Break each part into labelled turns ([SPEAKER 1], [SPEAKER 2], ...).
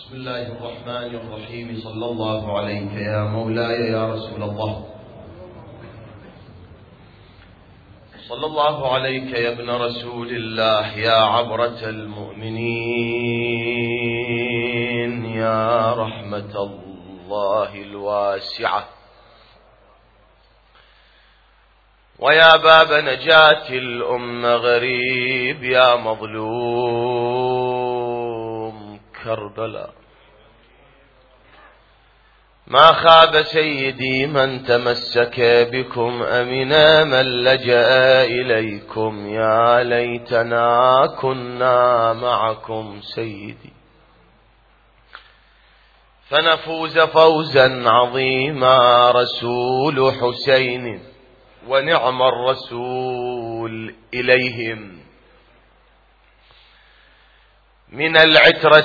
[SPEAKER 1] بسم الله الرحمن الرحيم. صلى الله عليك يا مولاي يا رسول الله. صلى الله عليك يا ابن رسول الله، يا عبرة المؤمنين، يا رحمة الله الواسعة، ويا باب نجاة الأمة غريب، يا مظلوم كربلاء. ما خاب سيدي من تمسك بكم، أمنا من لجأ إليكم، يا ليتنا كنا معكم سيدي فنفوز فوزا عظيما. رسول حسين ونعم الرسول إليهم، من العترة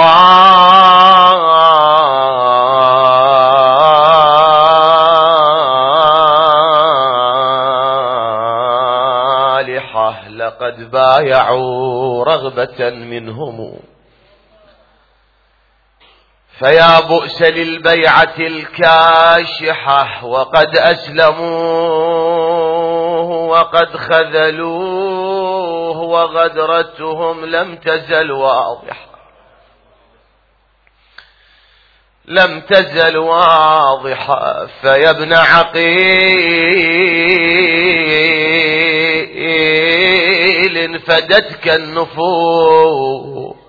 [SPEAKER 1] الصالحة، لقد بايعوا رغبة منهم، فيا بؤس للبيعة الكاشحة، وقد أسلموه وقد خذلوه، وغدرتهم لم تزل واضحة، لم تزل واضحة. فيا ابن عقيل فدتك النفوس،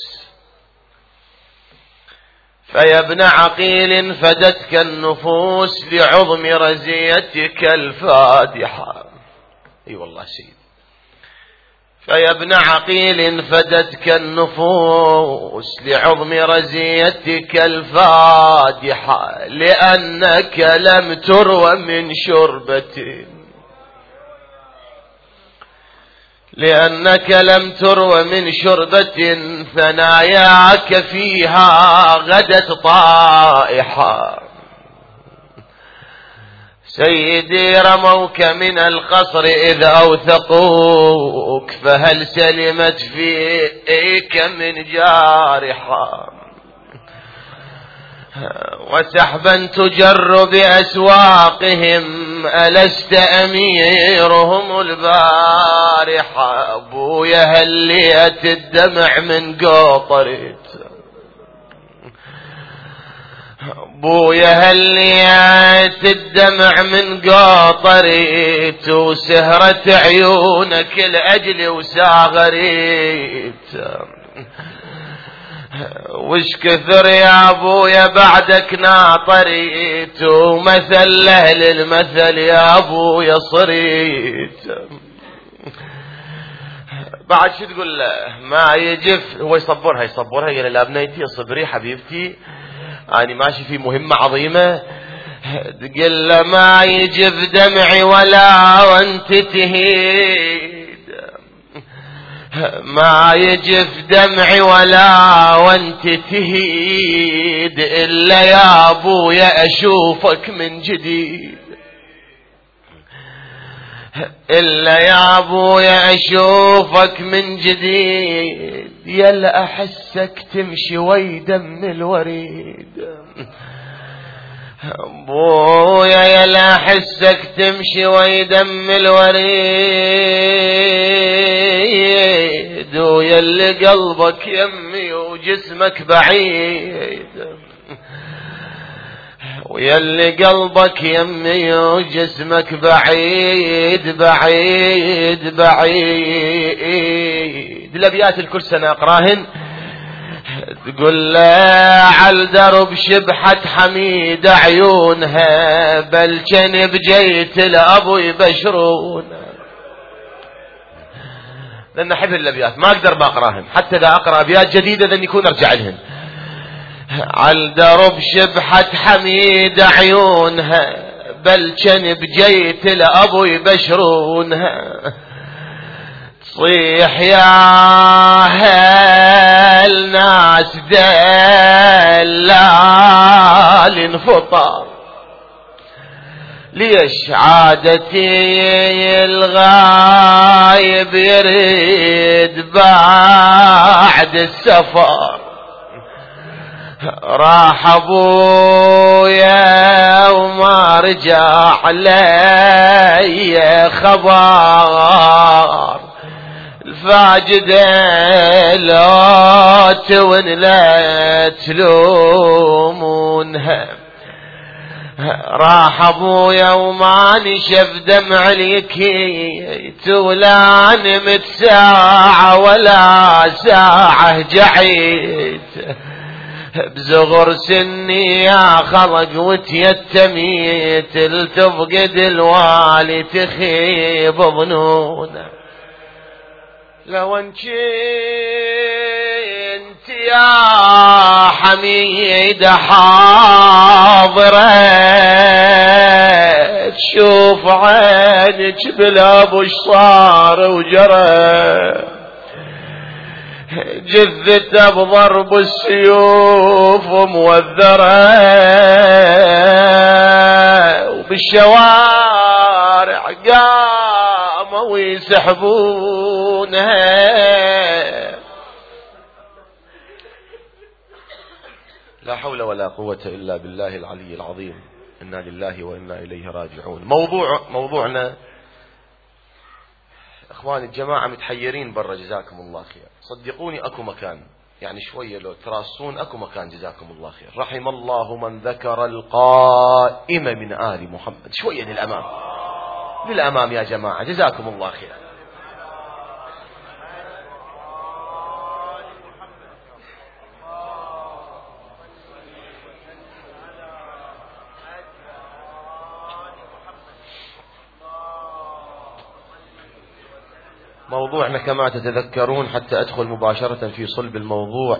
[SPEAKER 1] فيا ابن عقيل فدتك النفوس، لعظم رزيتك الفادحة. اي والله سيدي. فيا ابن عقيل فدتك النفوس، لعظم رزيتك الفادحة، لأنك لم تروى من شربة، لأنك لم تروى من شربة، ثناياك فيها غدت طائحة. سيدي رموك من القصر إذ أوثقوك، فهل سلمت فيك من جارحة، وسحبا تجر بأسواقهم، ألست أميرهم البارحة. أبويا هليت الدمع من قطرت، أبويا هليت الدمع من قطرت، وسهرت عيونك لأجلي وساغريت. وش كثر يا أبويا بعدك ناطريت، ومثل أهل المثل يا أبويا صريت. بعد شو تقول له؟ ما يجف. هو يصبرها قال لا بنيتي صبري حبيبتي، أنا ماشي في مهمة عظيمة. تقول له ما يجف دمعي ولا وانت تهيد، ما يجف دمعي ولا وانت تهيد، إلا يا أبويا أشوفك من جديد، إلا يا أبويا أشوفك من جديد. يلا أحسك تمشي ويدم الوريد، أبويا يلا أحسك تمشي ويدم الوريد، ويلي قلبك يمي وجسمك بعيد، ويلي قلبك يمي وجسمك بعيد بعيد بعيد. الأبيات الكل سنة أقراهن. تقول لا عالدرب شبحت حميد عيونها، بل جنب جيت الأبو يبشرون. لأن أحب الأبيات ما أقدر ما أقراهن، حتى إذا أقرأ أبيات جديدة لن يكون أرجع لهن. عالدرب شبحت حميد عيونها، بل جنب جيت الأبو يبشرونها. صيح يا هالناس دلال انفطر، ليش عادتي الغايب يريد بعد السفر. راح ابويا وما رجع لي خبر، الفاجدة لا تون لا تلومونها. راح ابويا وما نشف دمع اليكيت، ولا نمت ساعة ولا ساعة جعيت، بزغر سني يا خلق وتيتميت، تفقد الوالي تخيب ظنونه. لو انت يا حميد حاضرة تشوف عينك بلا بش صار وجرى، جثته بضرب السيوف موذرة، وبالشوارع قاموا يسحبونها. لا حول ولا قوة إلا بالله العلي العظيم. إنا لله وإنا إليه راجعون. موضوعنا اخواني الجماعة متحيرين برا، جزاكم الله خير. صدقوني اكو مكان، يعني شوية لو تراسون اكو مكان، جزاكم الله خير. رحم الله من ذكر القائم من آل محمد. شوية للأمام، للأمام يا جماعة، جزاكم الله خير. موضوعنا كما تتذكرون حتى أدخل مباشرة في صلب الموضوع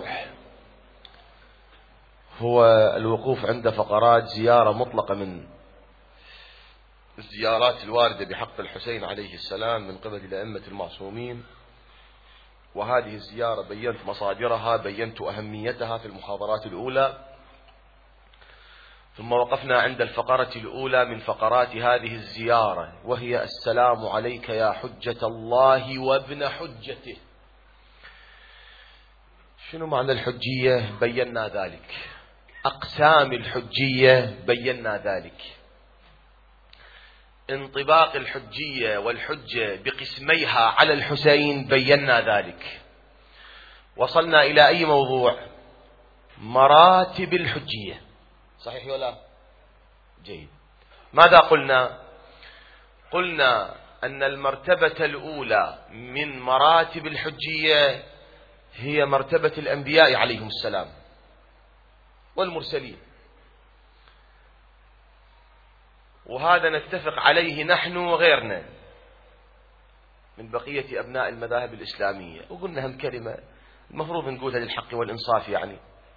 [SPEAKER 1] هو الوقوف عند فقرات زيارة مطلقة من الزيارات الواردة بحق الحسين عليه السلام من قبل الأئمة المعصومين. وهذه الزيارة بينت مصادرها، بينت أهميتها في المحاضرات الأولى، ثم وقفنا عند الفقرة الأولى من فقرات هذه الزيارة، وهي السلام عليك يا حجة الله وابن حجته. شنو معنى الحجية؟ بينا ذلك. أقسام الحجية بينا ذلك. انطباق الحجية والحجة بقسميها على الحسين بينا ذلك. وصلنا إلى أي موضوع؟ مراتب الحجية، صحيح ولا؟ جيد. ماذا قلنا؟ قلنا أن المرتبة الأولى من مراتب الحجية هي مرتبة الأنبياء عليهم السلام والمرسلين، وهذا نتفق عليه نحن وغيرنا من بقية أبناء المذاهب الإسلامية. وقلنا هم كلمة المفروض نقولها للحق والإنصاف، يعني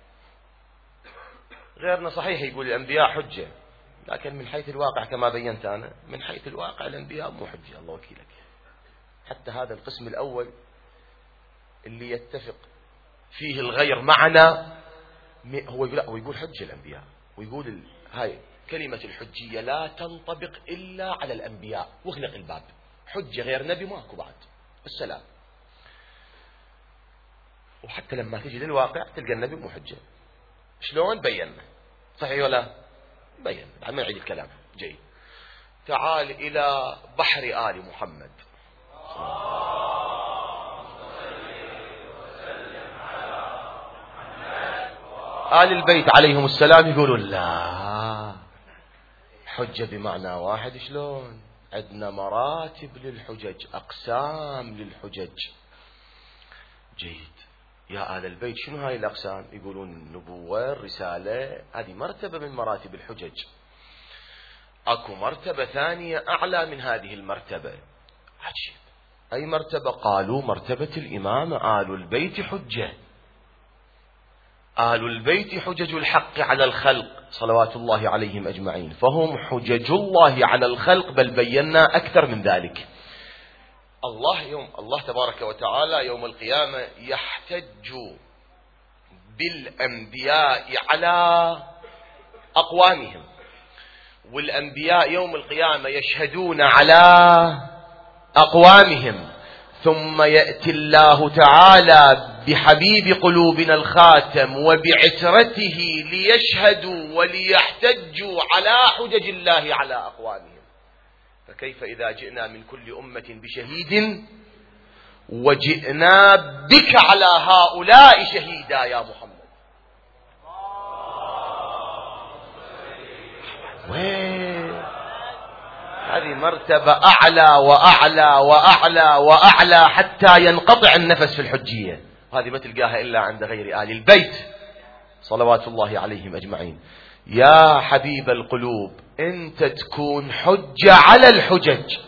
[SPEAKER 1] غيرنا صحيح يقول الأنبياء حجة، لكن من حيث الواقع كما بينت أنا، من حيث الواقع الأنبياء مو حجة، الله وكيلك. حتى هذا القسم الأول اللي يتفق فيه الغير معنا هو يقول حجة الأنبياء، ويقول هاي كلمة الحجية لا تنطبق إلا على الأنبياء، واغلق الباب، حجة غير نبي ماكو بعد، السلام. وحتى لما تجي للواقع تلقى النبي مو حجة. شلون؟ بينا، صحيح ولا؟ بينا، بعد ما نعيد الكلام. جيد. تعال إلى بحر آل محمد. آل البيت عليهم السلام يقولون لا، حجة بمعنى واحد. شلون؟ عندنا مراتب للحجج، أقسام للحجج. جيد. يا آل البيت شنو هاي الأقسام؟ يقولون النبوة، الرسالة، هذه مرتبة من مراتب الحجج. أكو مرتبة ثانية أعلى من هذه المرتبة. عجيب. أي مرتبة؟ قالوا مرتبة الإمامة. آل البيت حجة، آل البيت حجج الحق على الخلق صلوات الله عليهم أجمعين، فهم حجج الله على الخلق، بل بينا أكثر من ذلك. الله تبارك وتعالى يوم القيامة يحتج بالأنبياء على أقوامهم، والأنبياء يوم القيامة يشهدون على أقوامهم، ثم يأتي الله تعالى بحبيب قلوبنا الخاتم وبعترته ليشهدوا وليحتجوا على حجج الله على أقوامهم، فكيف إذا جئنا من كل أمة بشهيد وجئنا بك على هؤلاء شهيدا يا محمد؟ هذه مرتبة أعلى وأعلى وأعلى وأعلى حتى ينقطع النفس في الحجية. هذه ما تلقاها إلا عند غير آل البيت صلوات الله عليهم أجمعين. يا حبيب القلوب، أنت تكون حجة على الحجج،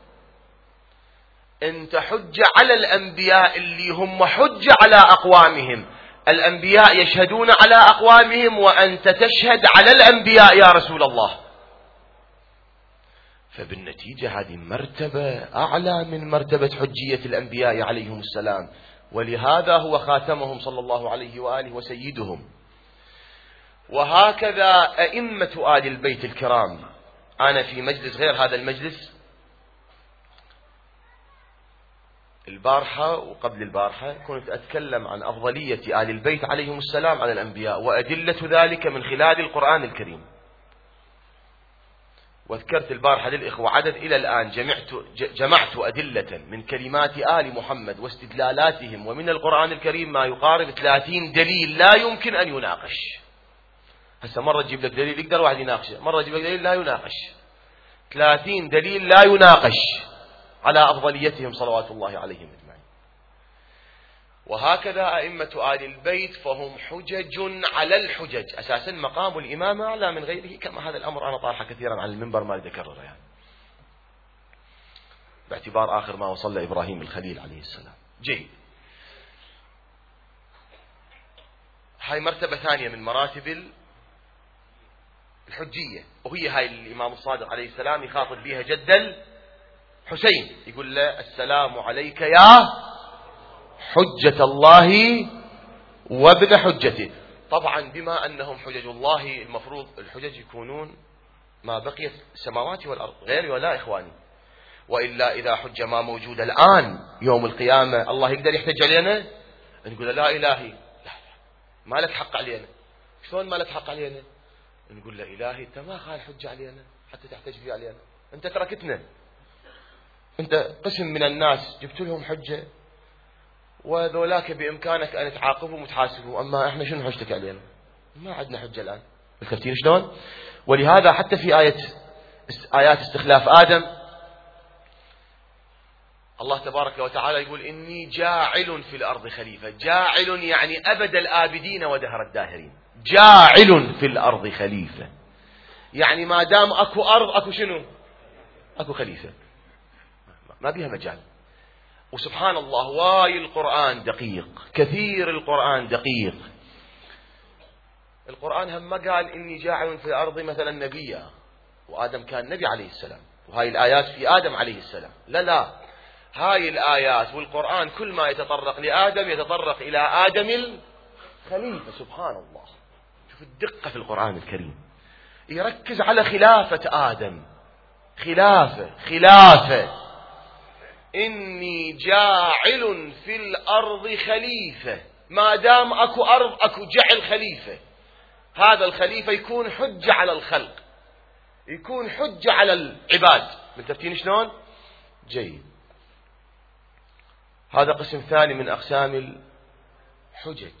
[SPEAKER 1] أنت حجة على الأنبياء اللي هم حجة على أقوامهم. الأنبياء يشهدون على أقوامهم وأنت تشهد على الأنبياء يا رسول الله. فبالنتيجة هذه مرتبة أعلى من مرتبة حجية الأنبياء عليهم السلام، ولهذا هو خاتمهم صلى الله عليه وآله وسيدهم. وهكذا أئمة آل البيت الكرام. أنا في مجلس غير هذا المجلس البارحة وقبل البارحة كنت أتكلم عن أفضلية آل البيت عليهم السلام على الأنبياء وأدلة ذلك من خلال القرآن الكريم. وذكرت البارحة للإخوة عدد إلى الآن جمعت أدلة من كلمات آل محمد واستدلالاتهم ومن القرآن الكريم ما يقارب 30 دليل لا يمكن أن يناقش. هسه مرة تجيب لك دليل يقدر واحد يناقشه، مرة تجيب لك دليل لا يناقش. 30 دليل لا يناقش على أفضليتهم صلوات الله عليهم أجمعين. وهكذا أئمة آل البيت فهم حجج على الحجج. أساسا مقام الإمامة أعلى من غيره، كما هذا الأمر أنا طارحه كثيرا على المنبر ما أريد أكرره يعني، باعتبار آخر ما وصل لإبراهيم الخليل عليه السلام. جيد، هاي مرتبة ثانية من مراتب الحجية، وهي هاي الإمام الصادق عليه السلام يخاطب بها جد الحسين، يقول له السلام عليك يا حجة الله وابن حجته. طبعا بما أنهم حجج الله المفروض الحجج يكونون ما بقيت السماوات والأرض، غير ولا إخواني، وإلا إذا حجة ما موجودة الآن يوم القيامة الله يقدر يحتج علينا؟ نقول لا إلهي لا ما لك حق علينا. شلون ما لك حق علينا؟ نقول له إلهي أنت ما خال حجة علينا حتى تحتج فيه علينا، أنت تركتنا، أنت قسم من الناس جبت لهم حجة وذولاك بإمكانك أن تعاقبهم وتحاسبهم، أما إحنا شنو حجتك علينا؟ ما عندنا حجة الآن. الكفتين شلون؟ ولهذا حتى في آيات استخلاف آدم الله تبارك وتعالى يقول إني جاعل في الأرض خليفة. جاعل يعني أبد الآبدين ودهر الداهرين. جاعل في الأرض خليفة يعني ما دام أكو أرض أكو شنو؟ أكو خليفة، ما بيها مجال. وسبحان الله واي القرآن دقيق، كثير القرآن دقيق. القرآن هم ما قال إني جاعل في الأرض مثلا نبيا وآدم كان نبي عليه السلام وهاي الآيات في آدم عليه السلام، لا هاي الآيات والقرآن كل ما يتطرق لآدم يتطرق إلى آدم الخليفة. سبحان الله، شوف الدقة في القرآن الكريم، يركز على خلافة آدم، خلافة. إني جاعل في الأرض خليفة، ما دام أكو أرض أكو جعل خليفة. هذا الخليفة يكون حجة على الخلق، يكون حجة على العباد. ملتفتين شلون؟ جيد، هذا قسم ثاني من أقسام الحجج.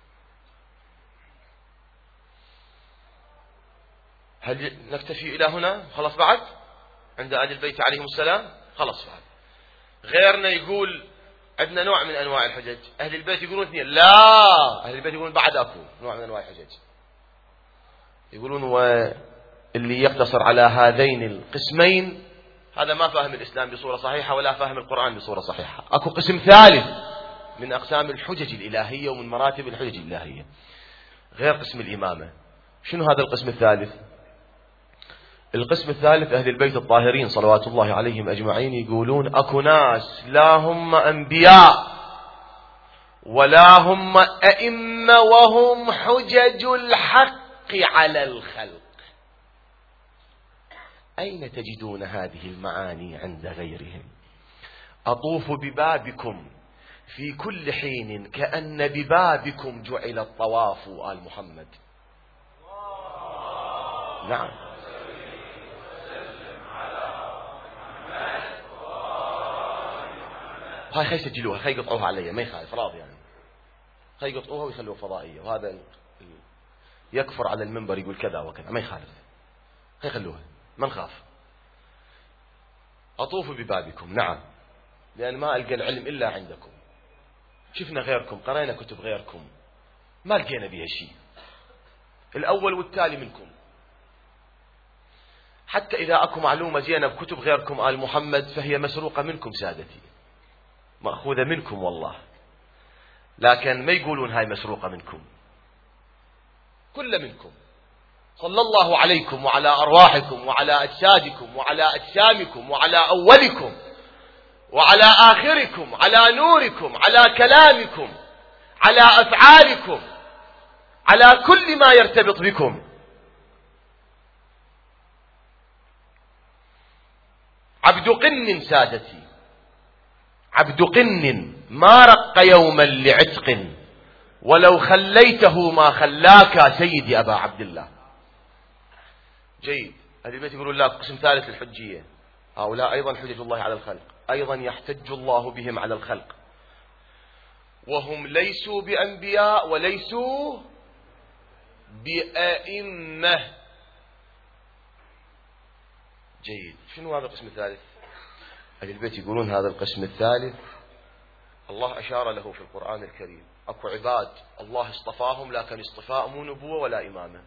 [SPEAKER 1] هل نكتفي إلى هنا؟ خلاص بعد عند أهل البيت عليهم السلام خلاص بعد. غيرنا يقول عندنا نوع من أنواع الحجج، أهل البيت يقولون اثنين، لا أهل البيت يقولون بعد أكو نوع من أنواع الحجج، يقولون واللي يقتصر على هذين القسمين هذا ما فاهم الإسلام بصورة صحيحة ولا فاهم القرآن بصورة صحيحة. أكو قسم ثالث من أقسام الحجج الإلهية ومن مراتب الحجج الإلهية غير قسم الإمامة. شنو هذا القسم الثالث؟ القسم الثالث أهل البيت الطاهرين صلوات الله عليهم أجمعين يقولون أكو ناس لا هم أنبياء ولا هم أئمة وهم حجج الحق على الخلق. أين تجدون هذه المعاني عند غيرهم؟ أطوف ببابكم في كل حين كأن ببابكم جعل الطواف آل محمد. نعم. هاي خي يسجلوها، خي يقطعوها علي، ما يخالف، راضي يعني، خي يقطعوها ويخلوها فضائية، وهذا يكفر على المنبر يقول كذا وكذا، ما يخالف، خي يخلوها، ما نخاف. أطوف ببابكم، نعم، لأن ما ألقى العلم إلا عندكم، شفنا غيركم، قرأنا كتب غيركم، ما لقينا بها شيء، الأول والتالي منكم. حتى إذا أكو معلومة زينة بكتب غيركم آل محمد فهي مسروقة منكم سادتي، مأخوذة منكم والله، لكن ما يقولون هاي مسروقة منكم، كل منكم. صلى الله عليكم وعلى أرواحكم وعلى أجسادكم وعلى أجسامكم وعلى أولكم وعلى آخركم، على نوركم، على كلامكم، على أفعالكم، على كل ما يرتبط بكم. عبد قن سادتي، عبد قن ما رق يوما لعتق، ولو خليته ما خلاك سيدي أبا عبد الله. جيد. أهل البيت يقولون لا، قسم ثالث الحجية، هؤلاء أيضا حجج الله على الخلق، أيضا يحتج الله بهم على الخلق، وهم ليسوا بأنبياء وليسوا بأئمة. جيد. شنو هذا القسم الثالث؟ أهل البيت يقولون هذا القسم الثالث الله أشار له في القرآن الكريم، أكو عباد الله اصطفاهم لكن اصطفاء مو نبوة ولا إمامة.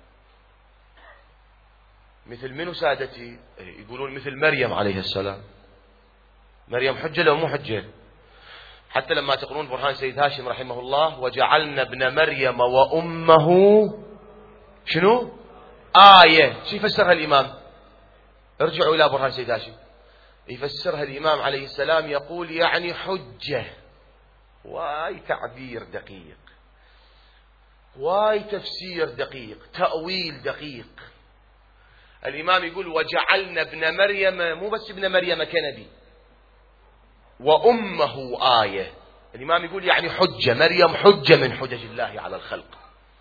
[SPEAKER 1] مثل منو سادتي؟ يقولون مثل مريم عليه السلام. مريم حجة لو مو حجة؟ حتى لما تقرون برهان سيد هاشم رحمه الله، وجعلنا ابن مريم وأمه شنو؟ آية. شو يفسرها الإمام؟ ارجعوا إلى برهان سيد هاشم، يفسرها الإمام عليه السلام يقول يعني حجة. واي تعبير دقيق، واي تفسير دقيق، تأويل دقيق. الإمام يقول وجعلنا ابن مريم، مو بس ابن مريم كنبي، وأمه آية. الإمام يقول يعني حجة، مريم حجة من حجج الله على الخلق.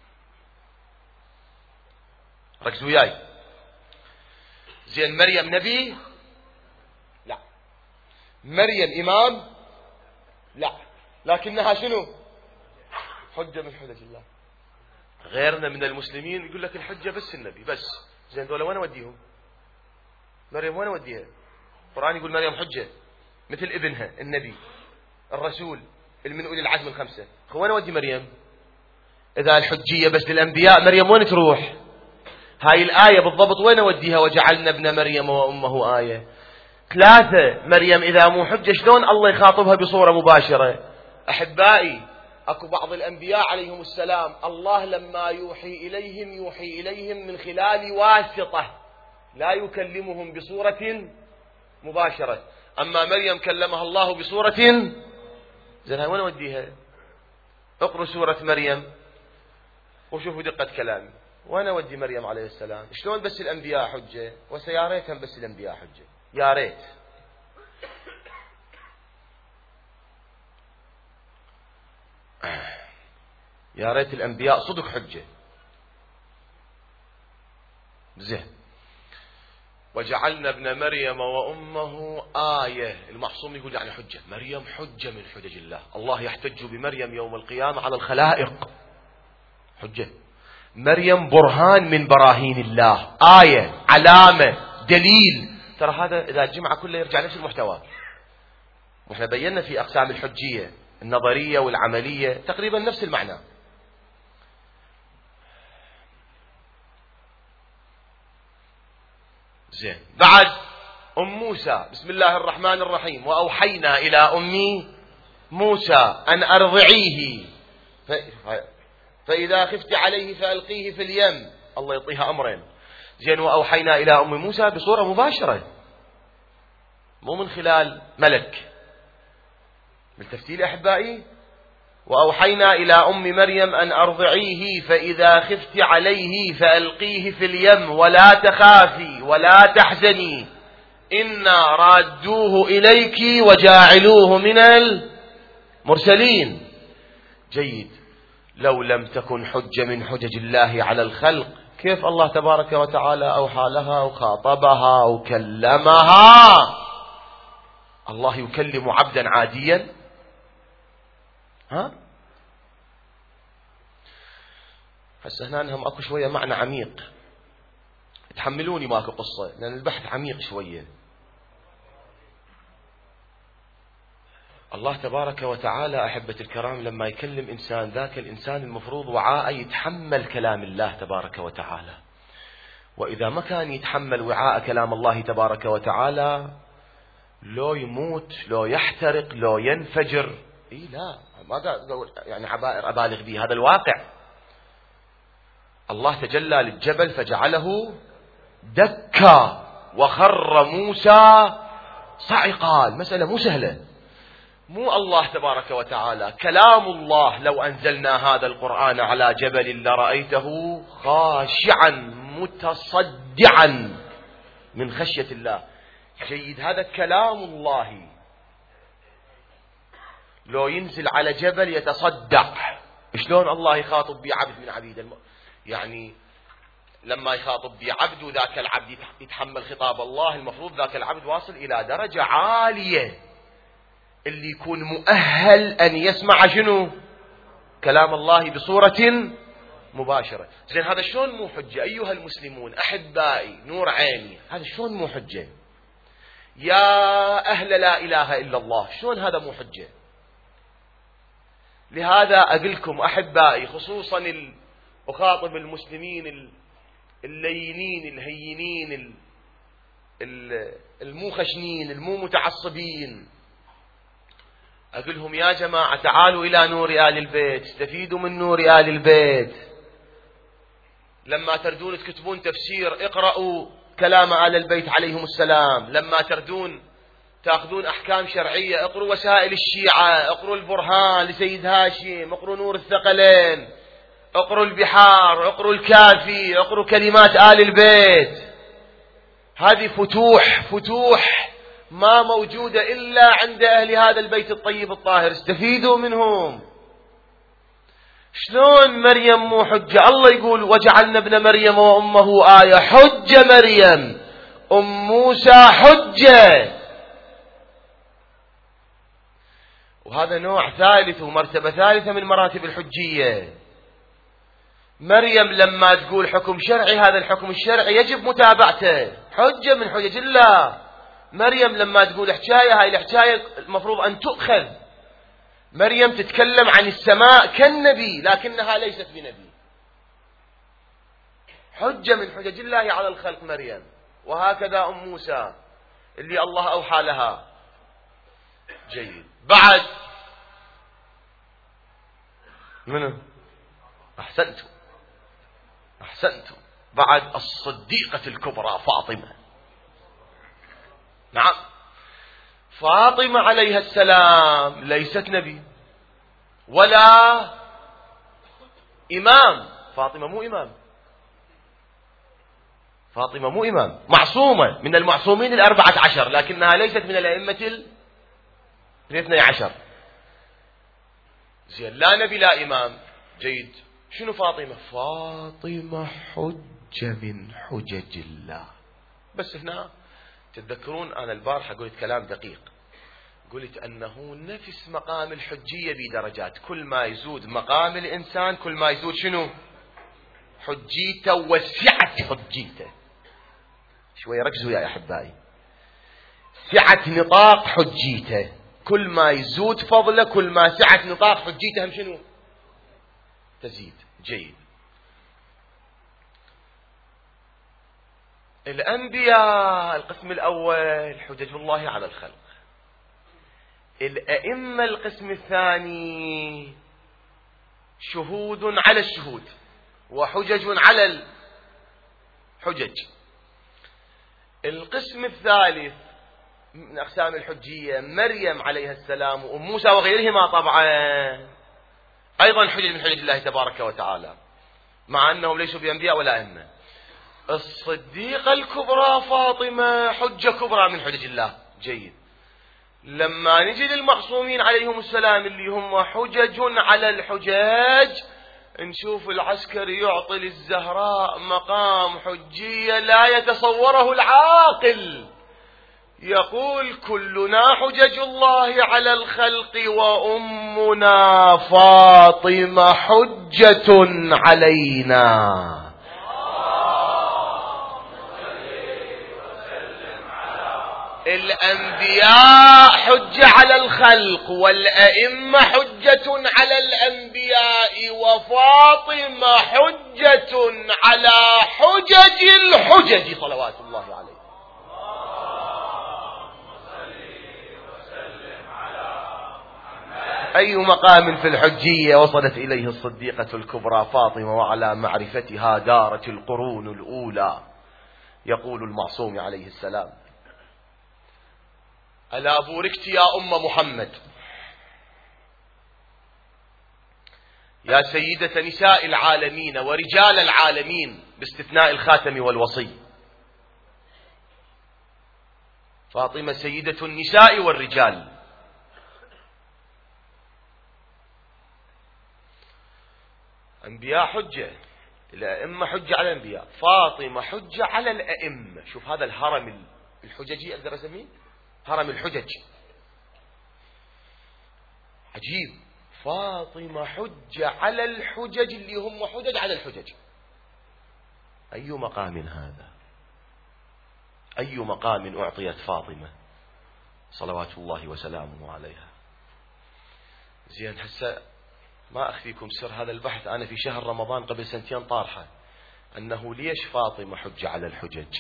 [SPEAKER 1] ركزوا وياي. زين، مريم نبي؟ لا. مريم إمام؟ لا، لكنها شنو؟ حجة من حجج الله. غيرنا من المسلمين يقول لك الحجة بس النبي بس. زين، دولة وين اوديهم؟ مريم وين اوديها؟ القرآن يقول مريم حجة مثل ابنها النبي الرسول من أولي العزم الخمسة. وين اودي مريم؟ إذا الحجية بس للأنبياء، مريم وين تروح؟ هاي الآية بالضبط وين اوديها؟ وجعلنا ابن مريم وأمه آية. ثلاثة. مريم إذا مو حجة شلون الله يخاطبها بصورة مباشرة؟ أحبائي، أكو بعض الأنبياء عليهم السلام الله لما يوحي إليهم من خلال واسطة، لا يكلمهم بصورة مباشرة. أما مريم كلمها الله بصورة. زين، هاي وين اوديها؟ اقروا سورة مريم وشوفوا دقة كلامي. وين اودي مريم عليه السلام؟ شلون بس الأنبياء حجة؟ وسيا ريتهم بس الأنبياء حجة، يا ريت. يا ريت الأنبياء صدق حجة. زين. وجعلنا ابن مريم وأمه آية. المعصوم يقول يعني حجة، مريم حجة من حجج الله، الله يحتج بمريم يوم القيامة على الخلائق. حجة. مريم برهان من براهين الله، آية، علامة، دليل. ترى هذا إذا الجمعة كلها يرجع نفس المحتوى. وإحنا بينا في أقسام الحجية النظرية والعملية تقريبا نفس المعنى. زين. بعد أم موسى، بسم الله الرحمن الرحيم، وأوحينا إلى أم موسى أن أرضعيه فإذا خفت عليه فألقيه في اليم. الله يعطيها أمرين. زين. وأوحينا إلى أم موسى بصورة مباشرة، مو من خلال ملك. بالتفتيل أحبائي. وأوحينا إلى أم مريم أن أرضعيه فإذا خفت عليه فألقيه في اليم ولا تخافي ولا تحزني إنا رادوه إليك وجاعلوه من مرسلين. جيد. لو لم تكن حجة من حجج الله على الخلق، كيف الله تبارك وتعالى أوحى لها وخاطبها وكلمها؟ الله يكلم عبدا عاديا؟ هسه هنا هم اكو شوية معنى عميق، تحملوني ماكو قصة لأن البحث عميق شوية. الله تبارك وتعالى أحبة الكرام لما يكلم إنسان، ذاك الإنسان المفروض وعاء يتحمل كلام الله تبارك وتعالى، وإذا ما كان يتحمل وعاء كلام الله تبارك وتعالى لو يموت لو يحترق لو ينفجر. لا ما قاعد يعني عبائر أبالغ به، هذا الواقع. الله تجلى للجبل فجعله دكا وخر موسى صعقا. المسألة مو سهلة، مو الله تبارك وتعالى كلام الله لو أنزلنا هذا القرآن على جبل لرأيته خاشعا متصدعا من خشية الله. جيد. هذا كلام الله لو ينزل على جبل يتصدع. شلون الله يخاطب بعبد من عبيد يعني لما يخاطب بعبد وذاك العبد يتحمل خطاب الله، المفروض ذاك العبد واصل إلى درجة عالية اللي يكون مؤهل أن يسمع شنو؟ كلام الله بصورة مباشرة. زين هذا شلون مو حجة أيها المسلمون أحبائي نور عيني؟ هذا شلون مو حجة يا أهل لا إله إلا الله؟ شلون هذا مو حجة؟ لهذا أقولكم أحبائي خصوصا أخاطب المسلمين اللينين الهينين المو خشنين المو متعصبين، أقولهم يا جماعة تعالوا إلى نور آل البيت، استفيدوا من نور آل البيت. لما تردون تكتبون تفسير اقرأوا كلام آل البيت عليهم السلام، لما تردون تأخذون أحكام شرعية اقرأوا وسائل الشيعة، اقرأوا البرهان لسيد هاشم، اقرأوا نور الثقلين، اقرأوا البحار، اقرأوا الكافي، اقرأوا كلمات آل البيت. هذه فتوح ما موجودة إلا عند أهل هذا البيت الطيب الطاهر، استفيدوا منهم. شلون مريم مو حجة؟ الله يقول وجعلنا ابن مريم وأمه آية. حجة مريم، أم موسى حجة. وهذا نوع ثالث ومرتبة ثالثة من مراتب الحجية. مريم لما تقول حكم شرعي، هذا الحكم الشرعي يجب متابعته، حجة من حجج الله. مريم لما تقول حكاية، هاي الحكاية المفروض أن تؤخذ. مريم تتكلم عن السماء كالنبي لكنها ليست بنبي، حجة من حجج الله على الخلق مريم. وهكذا أم موسى اللي الله أوحى لها. جيد. بعد منه أحسنتم بعد الصديقة الكبرى فاطمة. نعم، فاطمة عليها السلام ليست نبي ولا إمام. فاطمة مو إمام، معصومة من المعصومين 14، لكنها ليست من الأئمة 12. زين، لا نبي لا إمام. جيد. شنو فاطمة؟ فاطمة حجة من حجج الله. بس هنا تتذكرون أنا البارحة قلت كلام دقيق، قلت أنه نفس مقام الحجية بدرجات، كل ما يزود مقام الإنسان كل ما يزود شنو؟ حجيته وسعة حجيته. شوية ركزوا يا أحبائي، سعة نطاق حجيته، كل ما يزود فضله كل ما سعة نطاق حجيته هم شنو؟ تزيد. جيد. الأنبياء القسم الأول حجج الله على الخلق، الأئمة القسم الثاني شهود على الشهود وحجج على الحجج. القسم الثالث من أقسام الحجية مريم عليها السلام وأم موسى وغيرهما طبعا أيضا حجج من حجج الله تبارك وتعالى، مع أنهم ليسوا بأنبياء ولا أئمة. الصديقة الكبرى فاطمة حجة كبرى من حجج الله. جيد. لما نجي للمعصومين عليهم السلام اللي هم حجج على الحجاج، نشوف العسكري يعطي للزهراء مقام حجية لا يتصوره العاقل. يقول كلنا حجج الله على الخلق وأمنا فاطمة حجة علينا. الأنبياء حجة على الخلق، والأئمة حجة على الأنبياء، وفاطمة حجة على حجج الحجج صلوات الله عليه. أي مقام في الحجية وصلت إليه الصديقة الكبرى فاطمة وعلى معرفتها دارت القرون الأولى. يقول المعصوم عليه السلام: ألا بوركت يا أم محمد يا سيدة نساء العالمين ورجال العالمين باستثناء الخاتم والوصي. فاطمة سيدة النساء والرجال. أنبياء حجة، الأئمة حجة على الأنبياء، فاطمة حجة على الأئمة. شوف هذا الهرم الحججي أقدر أسميه هرم الحجج، عجيب. فاطمة حجة على الحجج اللي هم حجج على الحجج. أي مقام هذا؟ أي مقام أعطيت فاطمة صلوات الله وسلامه عليها. زين، هسه ما أخفيكم سر هذا البحث أنا في شهر رمضان قبل 2 سنين طارحة، أنه ليش فاطمة حجة على الحجج.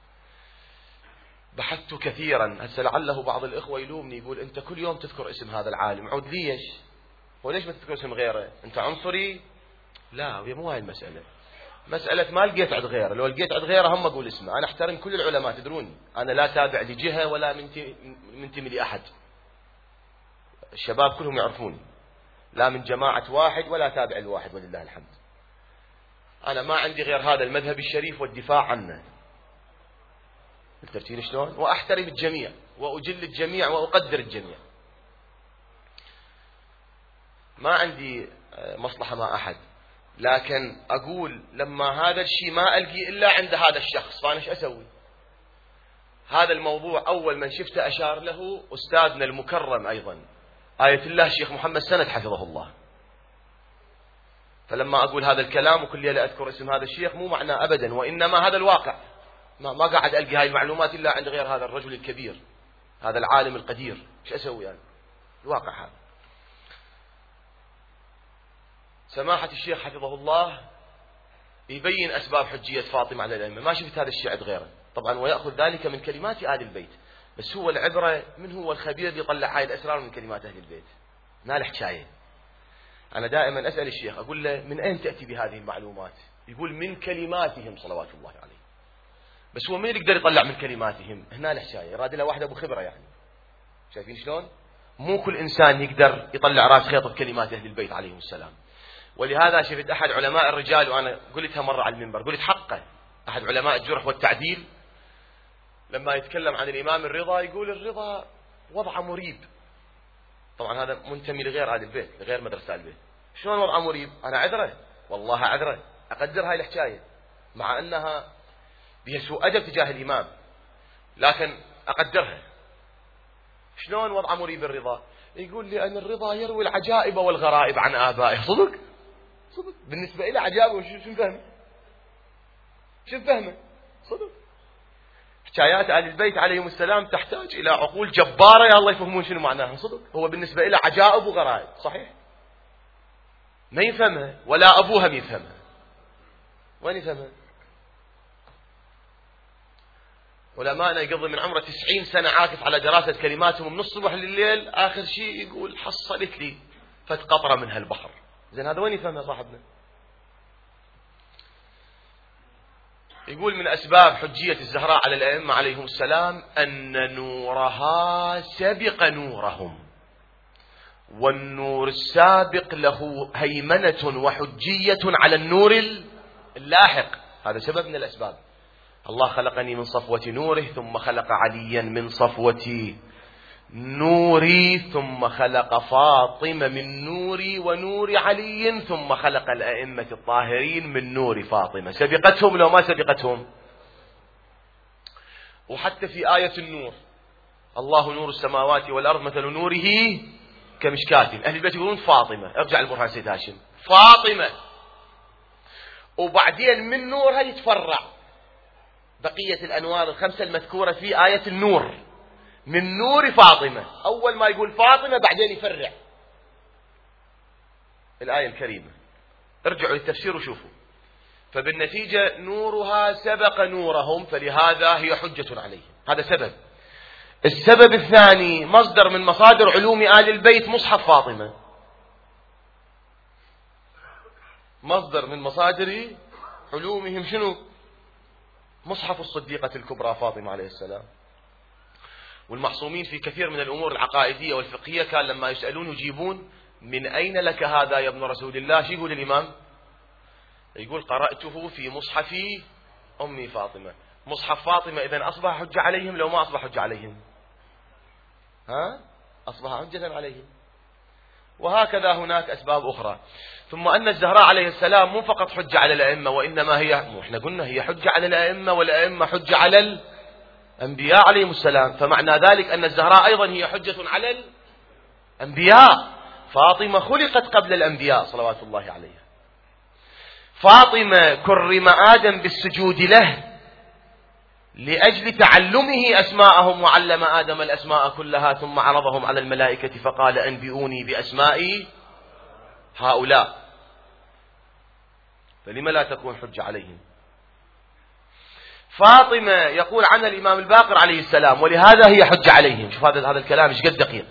[SPEAKER 1] بحثت كثيرا. هسه لعله بعض الإخوة يلومني يقول أنت كل يوم تذكر اسم هذا العالم، عود ليش؟ هو ليش ما تذكر اسم غيره؟ أنت عنصري؟ لا، وهي مو هاي المسألة. مسألة ما لقيت عند غيره، لو لقيت عند غيره هم أقول اسمه. أنا أحترم كل العلماء، تدروني أنا لا تابع لجهة ولا منتمي لأحد. الشباب كلهم يعرفوني، لا من جماعة واحد ولا تابع لواحد ولله الحمد. أنا ما عندي غير هذا المذهب الشريف والدفاع عنه. عرفتين شلون؟ وأحترم الجميع وأجل الجميع وأقدر الجميع. ما عندي مصلحة مع أحد، لكن أقول لما هذا الشيء ما ألقي إلا عند هذا الشخص فأنا ايش أسوي؟ هذا الموضوع أول من شفته أشار له أستاذنا المكرم أيضا آية الله الشيخ محمد سند حفظه الله. فلما أقول هذا الكلام وكل يوم أذكر اسم هذا الشيخ مو معناه أبدا، وإنما هذا الواقع. ما قاعد ألقي هاي المعلومات إلا عند غير هذا الرجل الكبير، هذا العالم القدير. ايش أسوي يعني؟ الواقع هذا. سماحة الشيخ حفظه الله يبين أسباب حجية فاطمة على الأئمة، ما شفت هذا الشيء عند غيره طبعا، ويأخذ ذلك من كلمات آل البيت. بس هو العبرة من هو الخبير يطلع هاي الأسرار من كلمات أهل البيت. نال حكاية. أنا دائما أسأل الشيخ أقول له من أين تأتي بهذه المعلومات؟ يقول من كلماتهم صلوات الله عليه. بس هو ما يقدر يطلع من كلماتهم، هنا الحكاية يراد له واحد أبو خبرة يعني. شايفين شلون؟ مو كل إنسان يقدر يطلع راس خيط بكلمات أهل البيت عليهم السلام. ولهذا شفت أحد علماء الرجال، وأنا قلتها مرة على المنبر، قلت حقه، أحد علماء الجرح والتعديل لما يتكلم عن الإمام الرضا يقول الرضا وضع مريب. طبعا هذا منتمي لغير آل البيت، لغير مدرسة آل البيت. شلون وضع مريب؟ أنا عذره، والله عذره، أقدر هاي الحكاية مع أنها بها سوء أدب تجاه الإمام، لكن أقدرها. شلون وضع مريب الرضا؟ يقول لي أن الرضا يروي العجائب والغرائب عن آبائه. صدق؟ صدق. بالنسبة إلى عجائب شو فهمه؟ شو فهمه؟ صدق. حكايات آل البيت عليهم السلام تحتاج إلى عقول جبارة يا الله يفهمون شنو معناها. صدق. هو بالنسبة إلى عجائب وغرائب، صحيح؟ ما يفهمها، ولا أبوها ما يفهمها. وين يفهمها؟ علماءنا يقضي من عمره 90 سنة عاكف على دراسة كلماتهم من الصبح لليل، آخر شيء يقول حصلت لي فت قطرة من هالبحر. زين هذا وين يفهمها صاحبنا؟ يقول من أسباب حجية الزهراء على الأئمة عليهم السلام أن نورها سبق نورهم، والنور السابق له هيمنة وحجية على النور اللاحق. هذا سبب من الأسباب. الله خلقني من صفوة نوره ثم خلق عليا من صفوة نوري ثم خلق فاطمة من نوري ونور علي ثم خلق الأئمة الطاهرين من نور فاطمة. سبقتهم لو ما سبقتهم. وحتى في آية النور الله نور السماوات والأرض مثل نوره كمشكاة. أهل البيت يقولون فاطمة. ارجع البرهان سيد هاشم فاطمة. وبعدين من نورها يتفرع بقية الأنوار الخمسة المذكورة في آية النور من نور فاطمة. أول ما يقول فاطمة بعدين يفرع الآية الكريمة. ارجعوا للتفسير وشوفوا. فبالنتيجة نورها سبق نورهم فلهذا هي حجة عليهم. هذا سبب. السبب الثاني مصدر من مصادر علوم آل البيت مصحف فاطمة. مصدر من مصادر علومهم شنو؟ مصحف الصديقة الكبرى فاطمة عليه السلام. والمعصومين في كثير من الأمور العقائدية والفقهية كان لما يسألون يجيبون من أين لك هذا يا ابن رسول الله؟ شو يقول الإمام؟ يقول قرأته في مصحف أمي فاطمة. مصحف فاطمة إذن أصبح حجة عليهم لو ما أصبح حجة عليهم؟ أصبح حجة عليهم. وهكذا هناك أسباب أخرى. ثم أن الزهراء عليه السلام مو فقط حجة على الأئمة وإنما هي إحنا قلنا هي حجة على الأئمة والأئمة حجة على الأنبياء عليهم السلام. فمعنى ذلك أن الزهراء أيضا هي حجة على الأنبياء. فاطمة خلقت قبل الأنبياء صلوات الله عليها. فاطمة كرم آدم بالسجود له لأجل تعلمه أسماءهم وعلم آدم الأسماء كلها ثم عرضهم على الملائكة فقال أنبئوني بأسماء هؤلاء. فلما لا تكون حجة عليهم؟ فاطمة يقول عنها الإمام الباقر عليه السلام ولهذا هي حجة عليهم. شوف هذا الكلام ايش قد دقيق.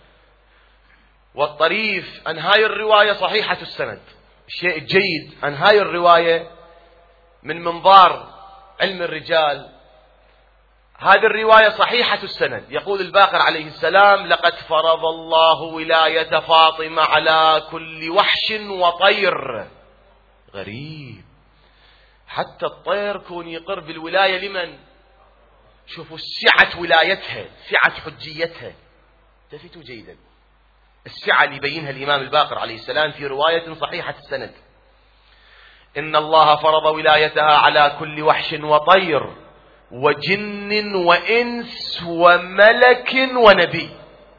[SPEAKER 1] والطريف أن هاي الرواية صحيحة السند. الشيء الجيد أن هاي الرواية من منظار علم الرجال هذه الرواية صحيحة السند. يقول الباقر عليه السلام لقد فرض الله ولاية فاطمة على كل وحش وطير. غريب. حتى الطير كون يقر بالولاية لمن؟ شوفوا سعة ولايتها سعة حجيتها. التفتوا جيدا. السعة اللي يبينها الإمام الباقر عليه السلام في رواية صحيحة السند. إن الله فرض ولايتها على كل وحش وطير وجن وإنس وملك ونبي.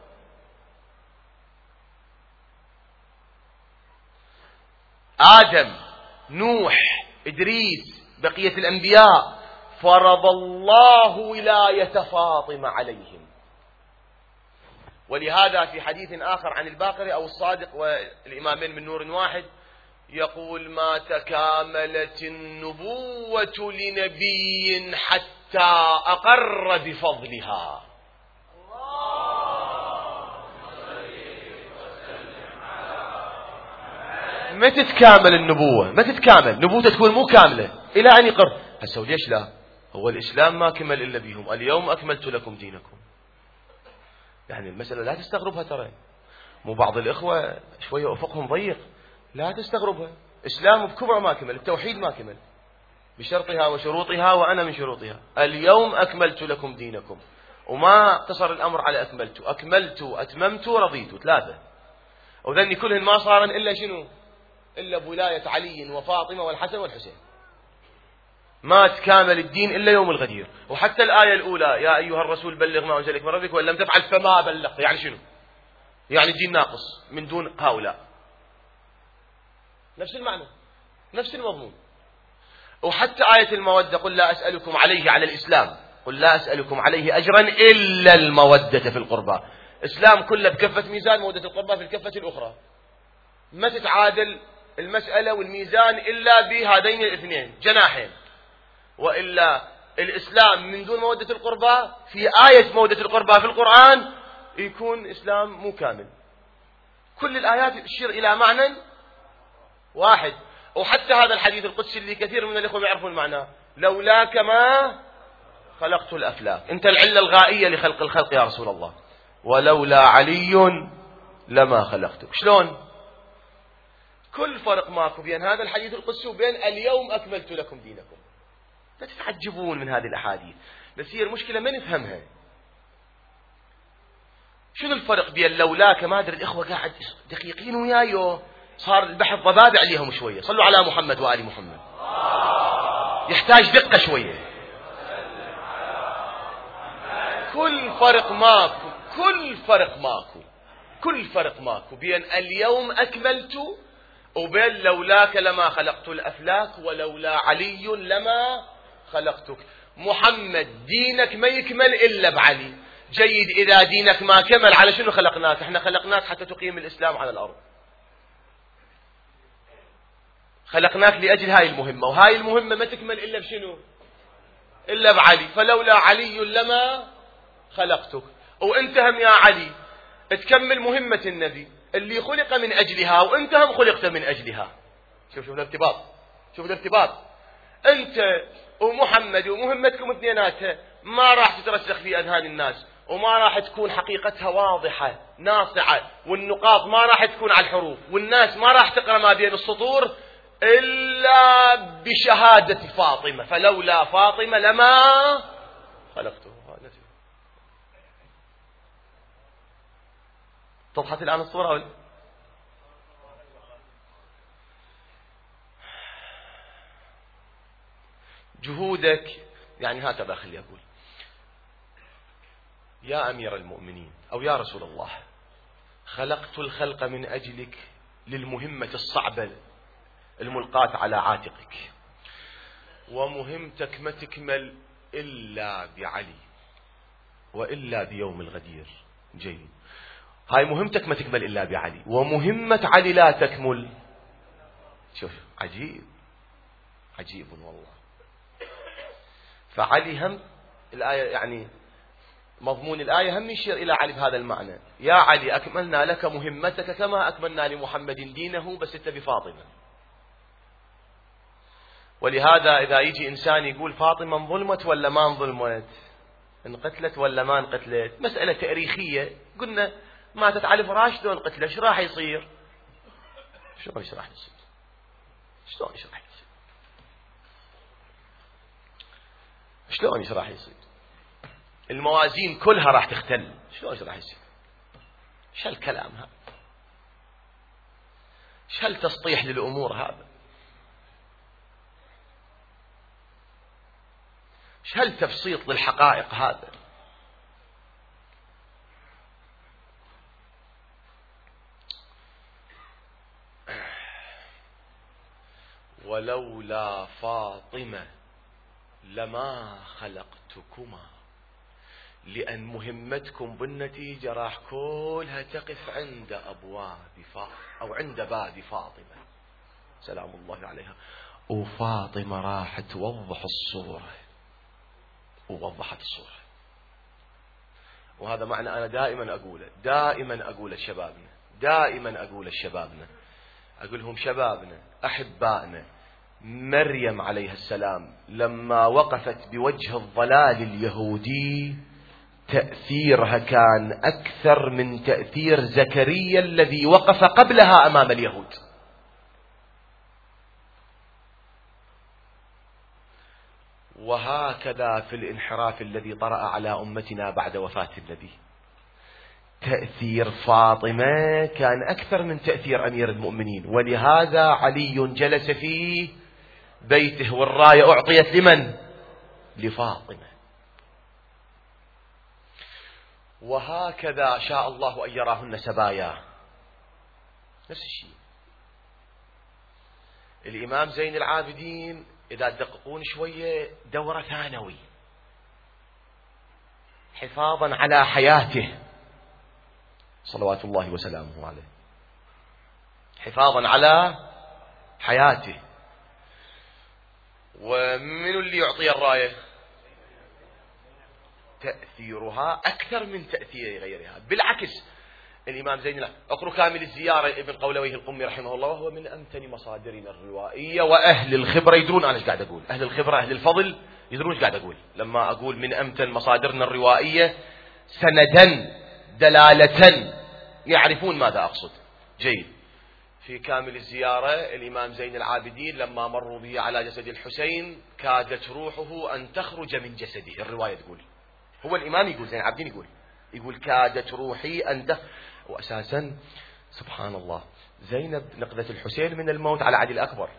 [SPEAKER 1] آدم نوح إدريس بقية الأنبياء فرض الله ولاية فاطمة عليهم. ولهذا في حديث آخر عن الباقر أو الصادق والإمامين من نور واحد يقول ما تكاملت النبوة لنبي حتى أقر بفضلها. ما تتكامل النبوة ما تتكامل نبوته تكون مو كاملة إلى أن يقر. هسه ليش لا؟ هو الإسلام ما كمل إلا بهم. اليوم أكملت لكم دينكم. يعني المسألة لا تستغربها. ترى مو بعض الإخوة شوية أفقهم ضيق. لا تستغربها. إسلام بكبره ما كمل. التوحيد ما كمل بشرطها وشروطها وأنا من شروطها. اليوم أكملت لكم دينكم. وما اقتصر الأمر على أكملت أتممت رضيت. ثلاثة. وذني كلهن ما صارا إلا شنو؟ إلا بولاية علي وفاطمة والحسن والحسين. ما تكامل الدين إلا يوم الغدير. وحتى الآية الأولى يا أيها الرسول بلغ ما أنزل إليك من ربك وإن لم تفعل فما بلغت. يعني شنو؟ يعني الدين ناقص من دون هؤلاء. نفس المعنى نفس المضمون. وحتى آية المودة قل لا أسألكم عليه على الإسلام قل لا أسألكم عليه أجرا إلا المودة في القربى. إسلام كله بكفة ميزان مودة القربى في الكفة الأخرى. ما تتعادل المسألة والميزان إلا بهذين الاثنين جناحين. وإلا الإسلام من دون مودة القربى في آية مودة القربى في القرآن يكون إسلام مو كامل. كل الآيات تشير إلى معنى واحد. وحتى هذا الحديث القدسي اللي كثير من الإخوة يعرفون معناه لولاك ما خلقت الأفلاك. أنت العلة الغائية لخلق الخلق يا رسول الله ولولا علي لما خلقتك. شلون؟ كل فرق ماكو بين هذا الحديث القدسي وبين اليوم أكملت لكم دينكم. لا تتعجبون من هذه الأحاديث. نصير مشكلة ما نفهمها. شنو الفرق بين لولاك؟ ما أدري الإخوة قاعد دقيقين ويايو، صار البحث ضبابع عليهم شوية. صلوا على محمد وآل محمد، يحتاج دقة شوية. كل فرق ماكو بين اليوم أكملت وبين لولاك لما خلقت الأفلاك ولولا علي لما خلقتك. محمد دينك ما يكمل إلا بعلي. جيد، إذا دينك ما كمل على شنو خلقناك؟ احنا خلقناك حتى تقيم الإسلام على الأرض، خلقناك لأجل هاي المهمة، وهاي المهمة ما تكمل إلا بشنو؟ إلا بعلي. فلولا علي لما خلقتك. وانت هم يا علي تكمل مهمة النبي اللي خلق من أجلها، وانت هم خلقت من أجلها. شوف الارتباط. انت ومحمد ومهمتكم اثنيناتها ما راح تترسخ في أذهان الناس، وما راح تكون حقيقتها واضحة ناصعة، والنقاط ما راح تكون على الحروف، والناس ما راح تقرأ ما بين السطور إلا بشهادة فاطمة. فلولا فاطمة لما خلقته. اتضحت الآن الصورة ولا؟ جهودك يعني هكذا. خلي أقول يا أمير المؤمنين أو يا رسول الله، خلقت الخلق من أجلك للمهمة الصعبة الملقاة على عاتقك، ومهمتك ما تكمل إلا بعلي وإلا بيوم الغدير. جيد، هاي مهمتك ما تكمل إلا بعلي، ومهمة علي لا تكمل. شوف عجيب والله. فعلي هم الآية يعني مضمون الآية هم يشير إلى علي بهذا المعنى. يا علي أكملنا لك مهمتك كما أكملنا لمحمد دينه، بس أنت بفاطمة. ولهذا إذا يجي إنسان يقول فاطمة انظلمت ولا ما انظلمت، انقتلت ولا ما انقتلت، مسألة تاريخية. قلنا ماتت على فراش دون قتله، ايش راح يصير؟ شلون ايش راح يصير؟ الموازين كلها راح تختل. شلون ايش راح يصير؟ ايش هالكلام هذا؟ ايش هالتسطيح للأمور هذا؟ ايش هالتبسيط للحقائق هذا؟ ولولا فاطمة لما خلقتكما، لأن مهمتكم بالنتيجة راح كلها تقف عند أبواب أو عند باب فاطمة سلام الله عليها. وفاطمة راح توضح الصورة، ووضحت الصورة. وهذا معنى أنا دائما أقول لشبابنا، أقول لهم شبابنا أحبائنا، مريم عليها السلام لما وقفت بوجه الضلال اليهودي تأثيرها كان أكثر من تأثير زكريا الذي وقف قبلها أمام اليهود. وهكذا في الانحراف الذي طرأ على أمتنا بعد وفاة النبي، تأثير فاطمة كان أكثر من تأثير أمير المؤمنين. ولهذا علي جلس في بيته والراية أعطيت لمن؟ لفاطمة. وهكذا شاء الله أن يراهن سبايا. نفس الشيء الإمام زين العابدين إذا تدققون شوية دورة ثانوي حفاظا على حياته صلوات الله وسلامه عليه، حفاظا على حياته. ومن اللي يعطي الراية؟ تأثيرها أكثر من تأثير غيرها. بالعكس الإمام زين اقرأ كامل الزيارة ابن قولويه القمي رحمه الله، وهو من أمتن مصادرنا الروائية. وأهل الخبرة يدرون أنا ايش قاعد أقول، أهل الخبرة أهل الفضل يدرون ايش قاعد أقول لما أقول من أمتن مصادرنا الروائية سندا دلالة، يعرفون ماذا أقصد. جيد. في كامل الزيارة الإمام زين العابدين لما مروا به على جسد الحسين كادت روحه أن تخرج من جسده. الرواية تقول، هو الإمام يقول، زين العابدين يقول يقول كادت روحي أن وأساسا سبحان الله زينب نقذت الحسين من الموت على علي الأكبر.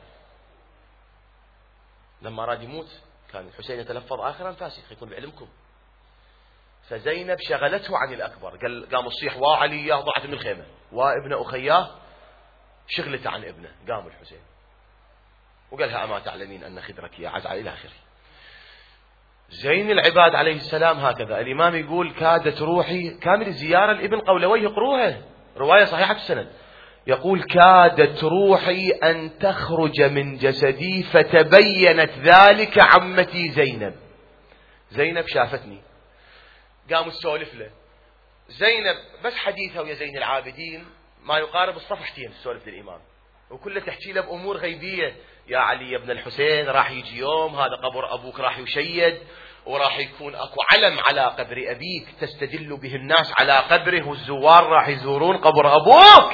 [SPEAKER 1] لما أراد يموت كان الحسين يتلفظ آخر أنفاسه يكون بعلمكم، فزينب شغلته عن الأكبر، قام الصيح وعلي ضعت من الخيمة وابن أخياه شغلته عن ابنه. قام الحسين وقالها أما تعلمين أن خدرك يا عزعل إلى آخره. زين العباد عليه السلام هكذا. الإمام يقول كادت روحي، كامل الزيارة الابن قولويه يقروها، رواية صحيحة السند، يقول كادت روحي أن تخرج من جسدي فتبينت ذلك عمتي زينب. زينب شافتني، قاموا تسولف له. زينب بس حديثها ويا زين العابدين ما يقارب الصفحتين تسولف للإمام، وكله تحكي له بأمور غيبية. يا علي يا ابن الحسين راح يجي يوم هذا قبر أبوك راح يشيد، وراح يكون أكو علم على قبر أبيك تستدل به الناس على قبره، والزوار راح يزورون قبر أبوك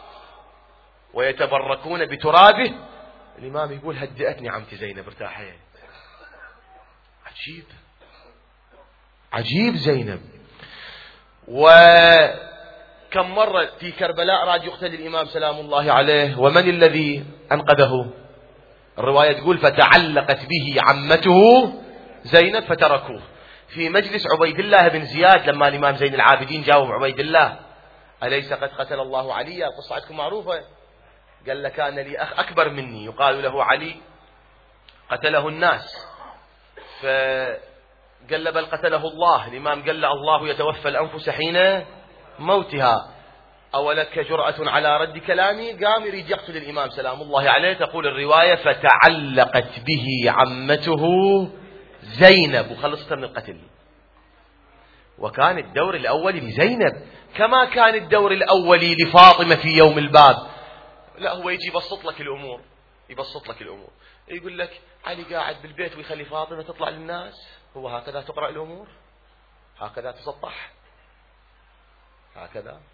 [SPEAKER 1] ويتبركون بترابه. الإمام يقول هدئتني عمتي زينب ارتاحين. عجيب عجيب زينب. وكم مرة في كربلاء راد يقتل الإمام سلام الله عليه، ومن الذي أنقذه؟ الرواية تقول فتعلقت به عمته زينب فتركوه. في مجلس عبيد الله بن زياد لما الإمام زين العابدين جاوب عبيد الله أليس قد قتل الله علي؟ القصة عندكم معروفة. قال له كان لي أخ أكبر مني يقال له علي قتله الناس، فقال له بل قتله الله. الإمام قال له الله يتوفى الأنفس حين موتها، أولك جرأة على رد كلامي؟ قام يريد يقتل الإمام سلام الله عليه. تقول الرواية فتعلقت به عمته زينب وخلصت من القتل. وكان الدور الأولي لزينب كما كان الدور الأولي لفاطمة في يوم الباب. لا هو يجي يبسط لك الأمور، يبسط لك الأمور، يقول لك علي قاعد بالبيت ويخلي فاطمة تطلع للناس. هو هكذا تقرأ الأمور؟ هكذا تسطح؟ هكذا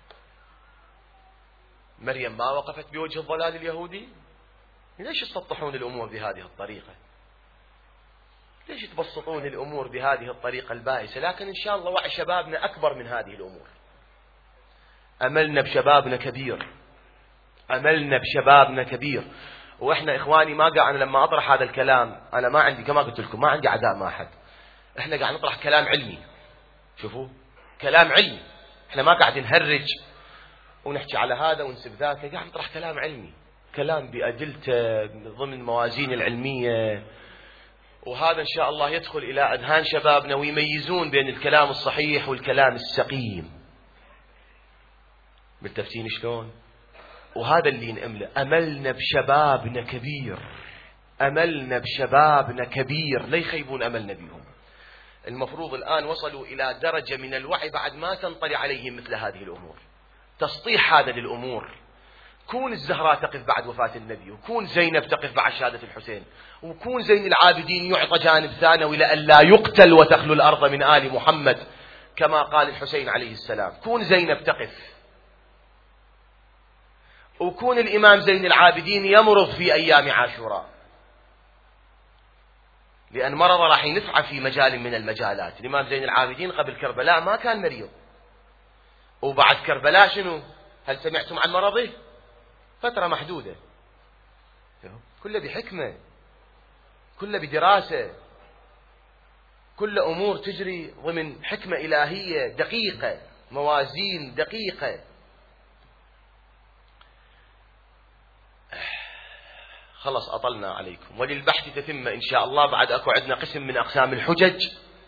[SPEAKER 1] مريم ما وقفت بوجه الضلال اليهودي؟ ليش تسطحون الأمور بهذه الطريقة؟ ليش تبسطون الأمور بهذه الطريقة البائسة؟ لكن إن شاء الله وعي شبابنا أكبر من هذه الأمور. أملنا بشبابنا كبير، أملنا بشبابنا كبير. وإحنا إخواني ما قاعد، أنا لما أطرح هذا الكلام أنا ما عندي كما قلت لكم ما عندي عداء مع أحد. إحنا قاعد نطرح كلام علمي، شوفوا كلام علمي، إحنا ما قاعد نهرج ونحكي على هذا ونسب ذاك، قاعد نطرح كلام علمي، كلام بأدلته ضمن الموازين العلمية. وهذا إن شاء الله يدخل إلى أذهان شبابنا ويميزون بين الكلام الصحيح والكلام السقيم. بالتفتين شلون؟ وهذا اللي نأمله. أملنا بشبابنا كبير، أملنا بشبابنا كبير، لا يخيبون أملنا بهم. المفروض الآن وصلوا إلى درجة من الوعي بعد ما تنطلي عليهم مثل هذه الأمور، تسطيح هذا للأمور. كون الزهراء تقف بعد وفاة النبي، وكون زينب تقف بعد شهادة الحسين، وكون زين العابدين يعطى جانب ثانوي لأن لا يقتل وتخلو الأرض من آل محمد كما قال الحسين عليه السلام. كون زينب تقف، وكون الإمام زين العابدين يمرض في أيام عاشوراء، لأن مرض راح ينفع في مجال من المجالات. الإمام زين العابدين قبل كربلاء ما كان مريض، وبعد كربلاء شنو؟ هل سمعتم عن مرضه؟ فترة محدودة، كله بحكمة، كله بدراسة، كل أمور تجري ضمن حكمة إلهية دقيقة، موازين دقيقة. خلص أطلنا عليكم، وللبحث تتم إن شاء الله. بعد أكو عندنا قسم من أقسام الحجج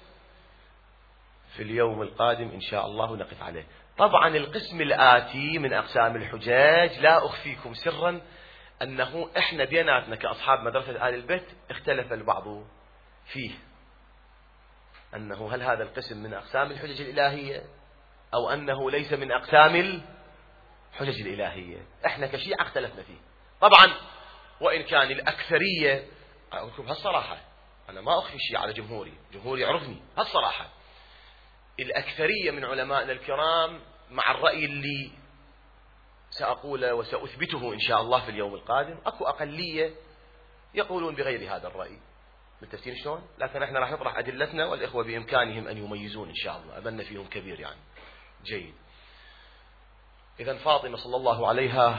[SPEAKER 1] في اليوم القادم إن شاء الله نقف عليه. طبعا القسم الآتي من أقسام الحجاج لا أخفيكم سرا أنه إحنا بيناتنا كأصحاب مدرسة آل البيت اختلف البعض فيه، أنه هل هذا القسم من أقسام الحجج الإلهية أو أنه ليس من أقسام الحجج الإلهية. إحنا كشيعة اختلفنا فيه طبعا، وإن كان الأكثرية، أقول لكم هالصراحة أنا ما أخفي شيء على جمهوري، جمهوري يعرفني هالصراحة، الأكثرية من علمائنا الكرام مع الرأي اللي سأقوله وسأثبته إن شاء الله في اليوم القادم. أكو أقلية يقولون بغير هذا الرأي. بالتفسير شلون؟ لكن احنا راح نطرح أدلتنا، والإخوة بإمكانهم أن يميزون إن شاء الله، أملنا فيهم كبير يعني. جيد. إذن فاطمة صلى الله عليها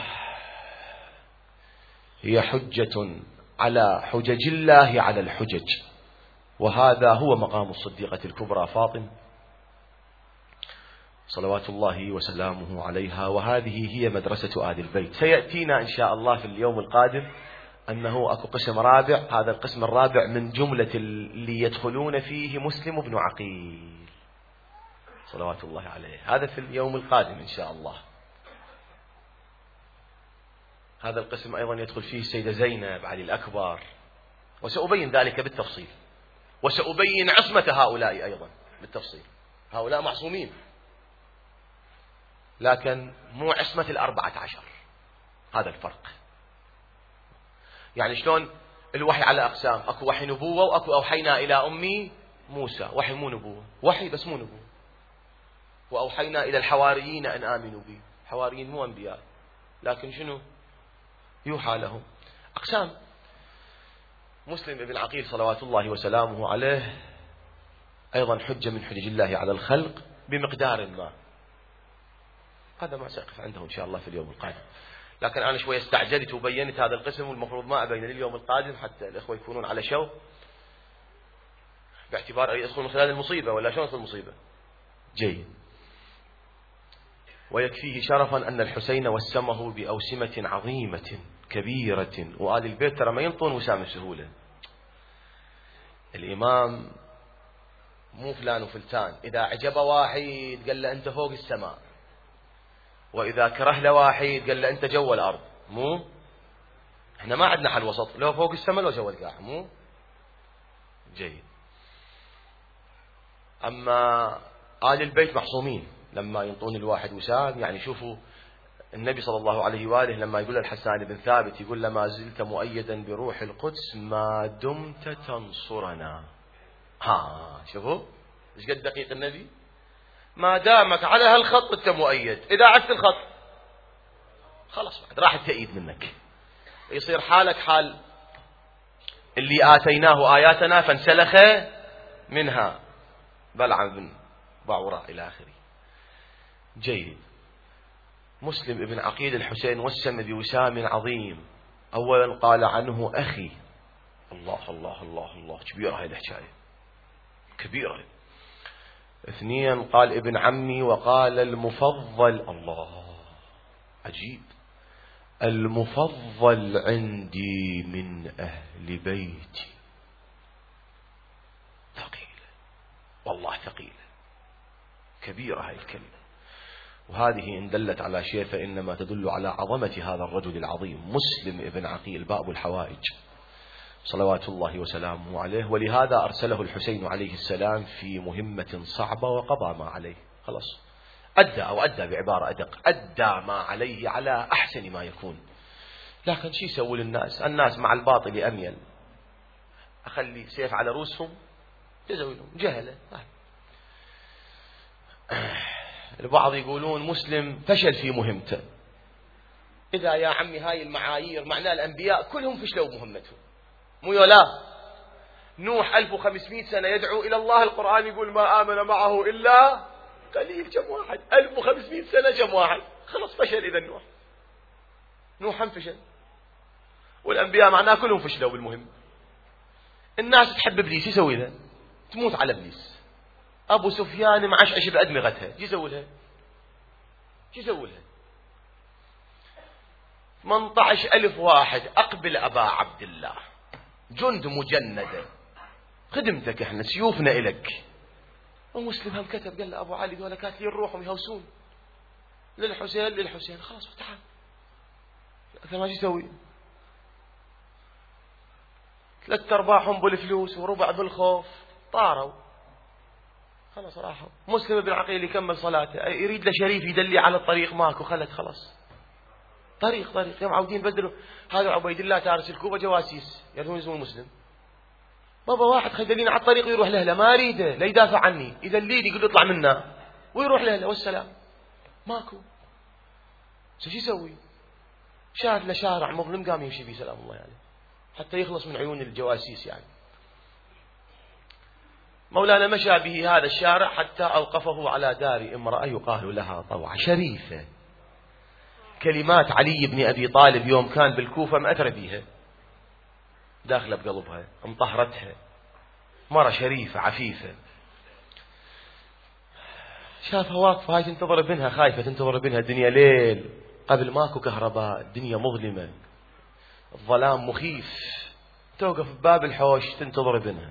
[SPEAKER 1] هي حجة على حجج الله على الحجج، وهذا هو مقام الصديقة الكبرى فاطمة صلوات الله وسلامه عليها، وهذه هي مدرسة آل البيت. سيأتينا إن شاء الله في اليوم القادم أنه أكو قسم رابع، هذا القسم الرابع من جملة اللي يدخلون فيه مسلم بن عقيل صلوات الله عليه، هذا في اليوم القادم إن شاء الله. هذا القسم أيضا يدخل فيه السيدة زينب علي الأكبر، وسأبين ذلك بالتفصيل، وسأبين عصمة هؤلاء أيضا بالتفصيل. هؤلاء معصومين، لكن مو عصمة 14، هذا الفرق. يعني شلون الوحي على أقسام، أكو وحي نبوة وأكو أوحينا إلى أمي موسى، وحي مو نبوة، وحي بس مو نبوة. وأوحينا إلى الحواريين أن آمنوا بي، حواريين مو أنبياء، لكن شنو يوحى لهم، أقسام. مسلم بن عقيل صلوات الله وسلامه عليه أيضا حجة من حجج الله على الخلق بمقدار ما، هذا ما سأقف عنده إن شاء الله في اليوم القادم. لكن أنا شوية استعجلت وبينت هذا القسم، والمفروض ما أبين اليوم القادم حتى الإخوة يكونون على شوق، باعتبار يدخل من خلال المصيبة، ولا شلون يدخل المصيبة. جيد. ويكفيه شرفا أن الحسين وسمه بأوسمة عظيمة كبيرة، وآل البيت ترى ما ينطون وسام سهولة. الإمام مو فلان وفلتان، إذا عجب واحد قال له أنت فوق السماء، وإذا كره له واحد قال له أنت جو الأرض. مو احنا ما عندنا حل وسط، لو فوق السماء لو جو القاع. مو جيد. أما آل البيت معصومين، لما ينطون الواحد وسام، يعني شوفوا النبي صلى الله عليه وآله لما يقول الحسان بن ثابت، يقول له ما زلت مؤيدا بروح القدس ما دمت تنصرنا. شوفوا ايش قد دقيق النبي، ما دامك على هالخط انت مؤيد، اذا عدت الخط خلاص بعد راح التأييد منك، يصير حالك حال اللي آتيناه آياتنا فانسلخ منها بلعم بن باعوراء إلى آخره. جيد. مسلم ابن عقيل الحسين وسم بوسام عظيم. أولا قال عنه أخي، الله الله الله الله، كبيرة هذه الحكاية كبيرة. اثنين قال ابن عمي، وقال المفضل، الله عجيب، المفضل عندي من أهل بيتي. ثقيلة والله، ثقيلة كبيرة هذه الكلمة، وهذه إن دلت على شيء فإنما تدل على عظمة هذا الرجل العظيم مسلم ابن عقيل باب الحوائج صلوات الله وسلامه عليه. ولهذا أرسله الحسين عليه السلام في مهمة صعبة وقضى ما عليه، خلاص أدى بعبارة أدق، أدى ما عليه على أحسن ما يكون. لكن شو يسوي للناس؟ الناس مع الباطل أميل، أخلي سيف على رؤوسهم يسوي لهم جهلة. البعض يقولون مسلم فشل في مهمته. إذا يا عمي هاي المعايير معناه الأنبياء كلهم فشلوا بمهمتهم، مو يولا؟ نوح 1500 سنة يدعو إلى الله، القرآن يقول ما آمن معه إلا قليل. كم واحد؟ 1500 سنة كم واحد؟ خلص فشل. إذا نوح هم فشل، والأنبياء معناه كلهم فشلوا بالمهم. الناس تحب إبليس، يسوي له تموت على إبليس. أبو سفيان معشعش بأدمغتها، يسوي لها 18,000 واحد أقبل أبا عبد الله، جند مجندة، خدمتك احنا، سيوفنا إلك. ومسلم هم كتب قال له أبو علي ذولا كاتلين روحهم يهوسون للحسين خلاص تعال. أنت ما يسوي 3/4 بالفلوس وربع بالخوف، طاروا خلاص راحوا. مسلم بن عقيل يكمل صلاته، يريد له شريف يدلي على الطريق، ماكو، خلاص طريق يوم عاودين بدلوا. هذا عبيد الله تارس الكوبة جواسيس يرون اسمه مسلم، بابا واحد خدلين على الطريق يروح له، ما اريده لا يدافع عني، اذا اللي يقول اطلع منا ويروح له والسلام، ماكو. شو يسوي؟ شاف له شارع مظلم قام يمشي فيه سلام الله عليه، حتى يخلص من عيون الجواسيس يعني. مولانا مشى به هذا الشارع حتى أوقفه على دار امرأة يقال لها طوعة شريفة. كلمات علي بن أبي طالب يوم كان بالكوفة مأثرة فيها، داخلة بقلبها، مطهرتها، مرة شريفة عفيفة. شافها واقفة هاي تنتظر ابنها، خايفة تنتظر ابنها، الدنيا ليل، قبل ماكو كهرباء، الدنيا مظلمة، الظلام مخيف، توقف بباب الحوش تنتظر ابنها.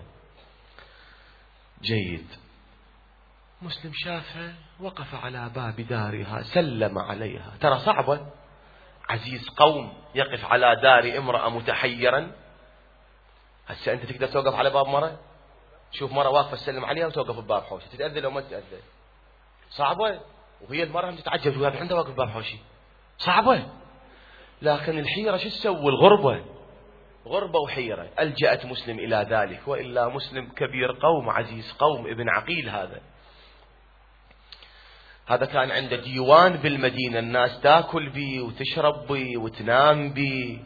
[SPEAKER 1] جيد. مسلم شافها، وقف على باب دارها، سلم عليها. ترى صعبة، عزيز قوم يقف على دار امرأة متحيرا. هسه أنت تقدر توقف على باب مرة؟ شوف مرة واقفة تسلم عليها وتوقف بباب حوشي، تتأذى لو ما تتأذى؟ صعبة. وهي المرأة تتعجب تقول هذا عنده واقف بباب حوشي، صعبة. لكن الحيرة شو تسوي؟ الغربة، غربة وحيرة. ألجأت مسلم إلى ذلك، وإلا مسلم كبير قوم، عزيز قوم، ابن عقيل. هذا كان عنده ديوان بالمدينة، الناس تاكل بي وتشرب بي وتنام بي،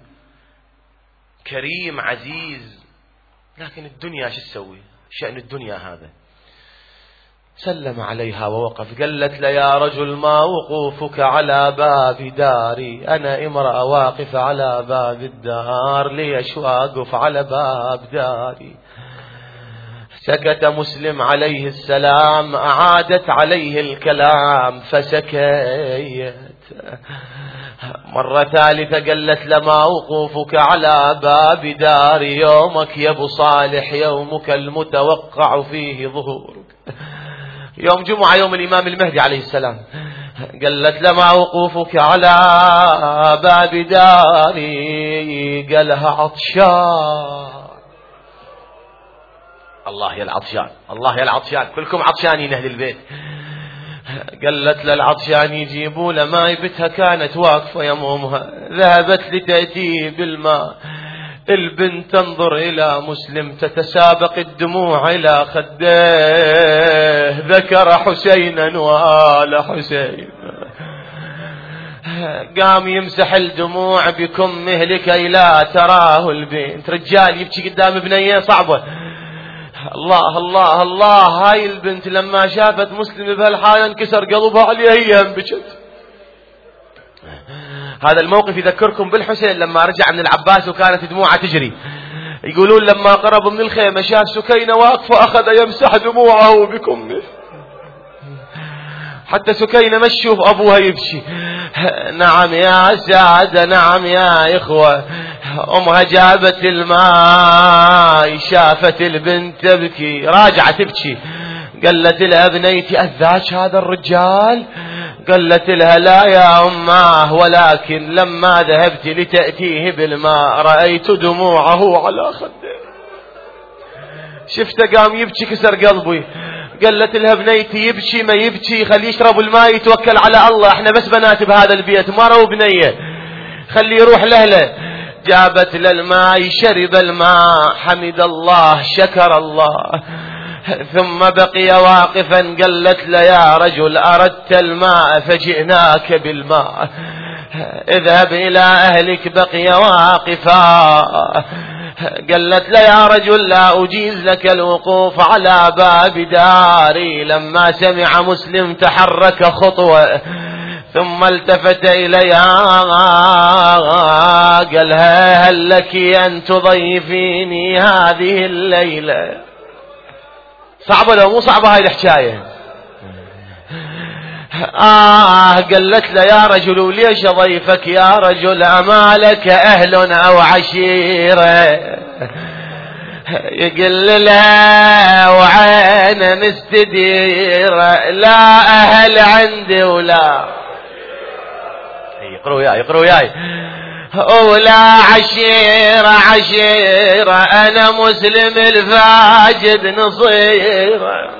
[SPEAKER 1] كريم عزيز. لكن الدنيا شو تسوي؟ شأن الدنيا هذا. سلم عليها ووقف. قالت له يا رجل ما وقوفك على باب داري؟ أنا امرأة واقف على باب الدار، ليش واقف على باب داري؟ سكت مسلم عليه السلام، أعادت عليه الكلام فسكت. مرة ثالثة قالت لما وقوفك على باب داري؟ يومك يا ابو صالح، يومك المتوقع فيه ظهورك، يوم جمعة، يوم الإمام المهدي عليه السلام. قالت لما وقوفك على باب داري؟ قالها عطشان. الله يا العطشان، الله يا العطشان، كلكم عطشانين أهل البيت. قالت للعطشان يجيبوا له ماء، بتها كانت واقفة يمومها، ذهبت لتأتي بالماء. البنت تنظر إلى مسلم، تتسابق الدموع إلى خديه، ذكر حسينا وآل حسين. قام يمسح الدموع بكمه لكي لا تراه البنت. رجال يبكي قدام ابنيه صعبة. الله الله الله. هاي البنت لما شافت مسلم بهالحالة انكسر قلبها عليه، هي هم بكت. هذا الموقف يذكركم بالحسين لما رجع من العباس وكانت دموعه تجري. يقولون لما قرب من الخيمة شاف سكينة واقفة، أخذ يمسح دموعه بكمه، حتى سكينة ما تشوف أبوها يبكي. نعم يا سادة، نعم يا إخوة. أمها جابت الماء، شافت البنت تبكي، راجعت تبكي. قالت لها بنيتي أذاك هذا الرجال؟ قالت لها لا يا أماه، ولكن لما ذهبت لتأتيه بالماء رأيت دموعه على خده، شفته قام يبكي كسر قلبي. قالت لها بنيتي يبكي ما يبكي، خليه يشرب الماء يتوكل على الله، احنا بس بنات بهذا البيت، مرة وبنية، خليه يروح لأهله. جابت للماء، شرب الماء، حمد الله، شكر الله، ثم بقي واقفا. قالت له يا رجل أردت الماء فجئناك بالماء، اذهب إلى أهلك. بقي واقفا. قالت له يا رجل لا أجيز لك الوقوف على باب داري. لما سمع مسلم تحرك خطوة، ثم التفت إليها قالها هل لك أن تضيفيني هذه الليلة؟ صعبة لو مو صعبة هاي الحكاية. قالت له يا رجل ليش ضيفك يا رجل؟ أما لك أهل أو عشيرة؟ يقول له وعين مستديرة، لا أهل عندي ولا يقروا ياي ولا عشيرة، أنا مسلم الفاجد نصيرة،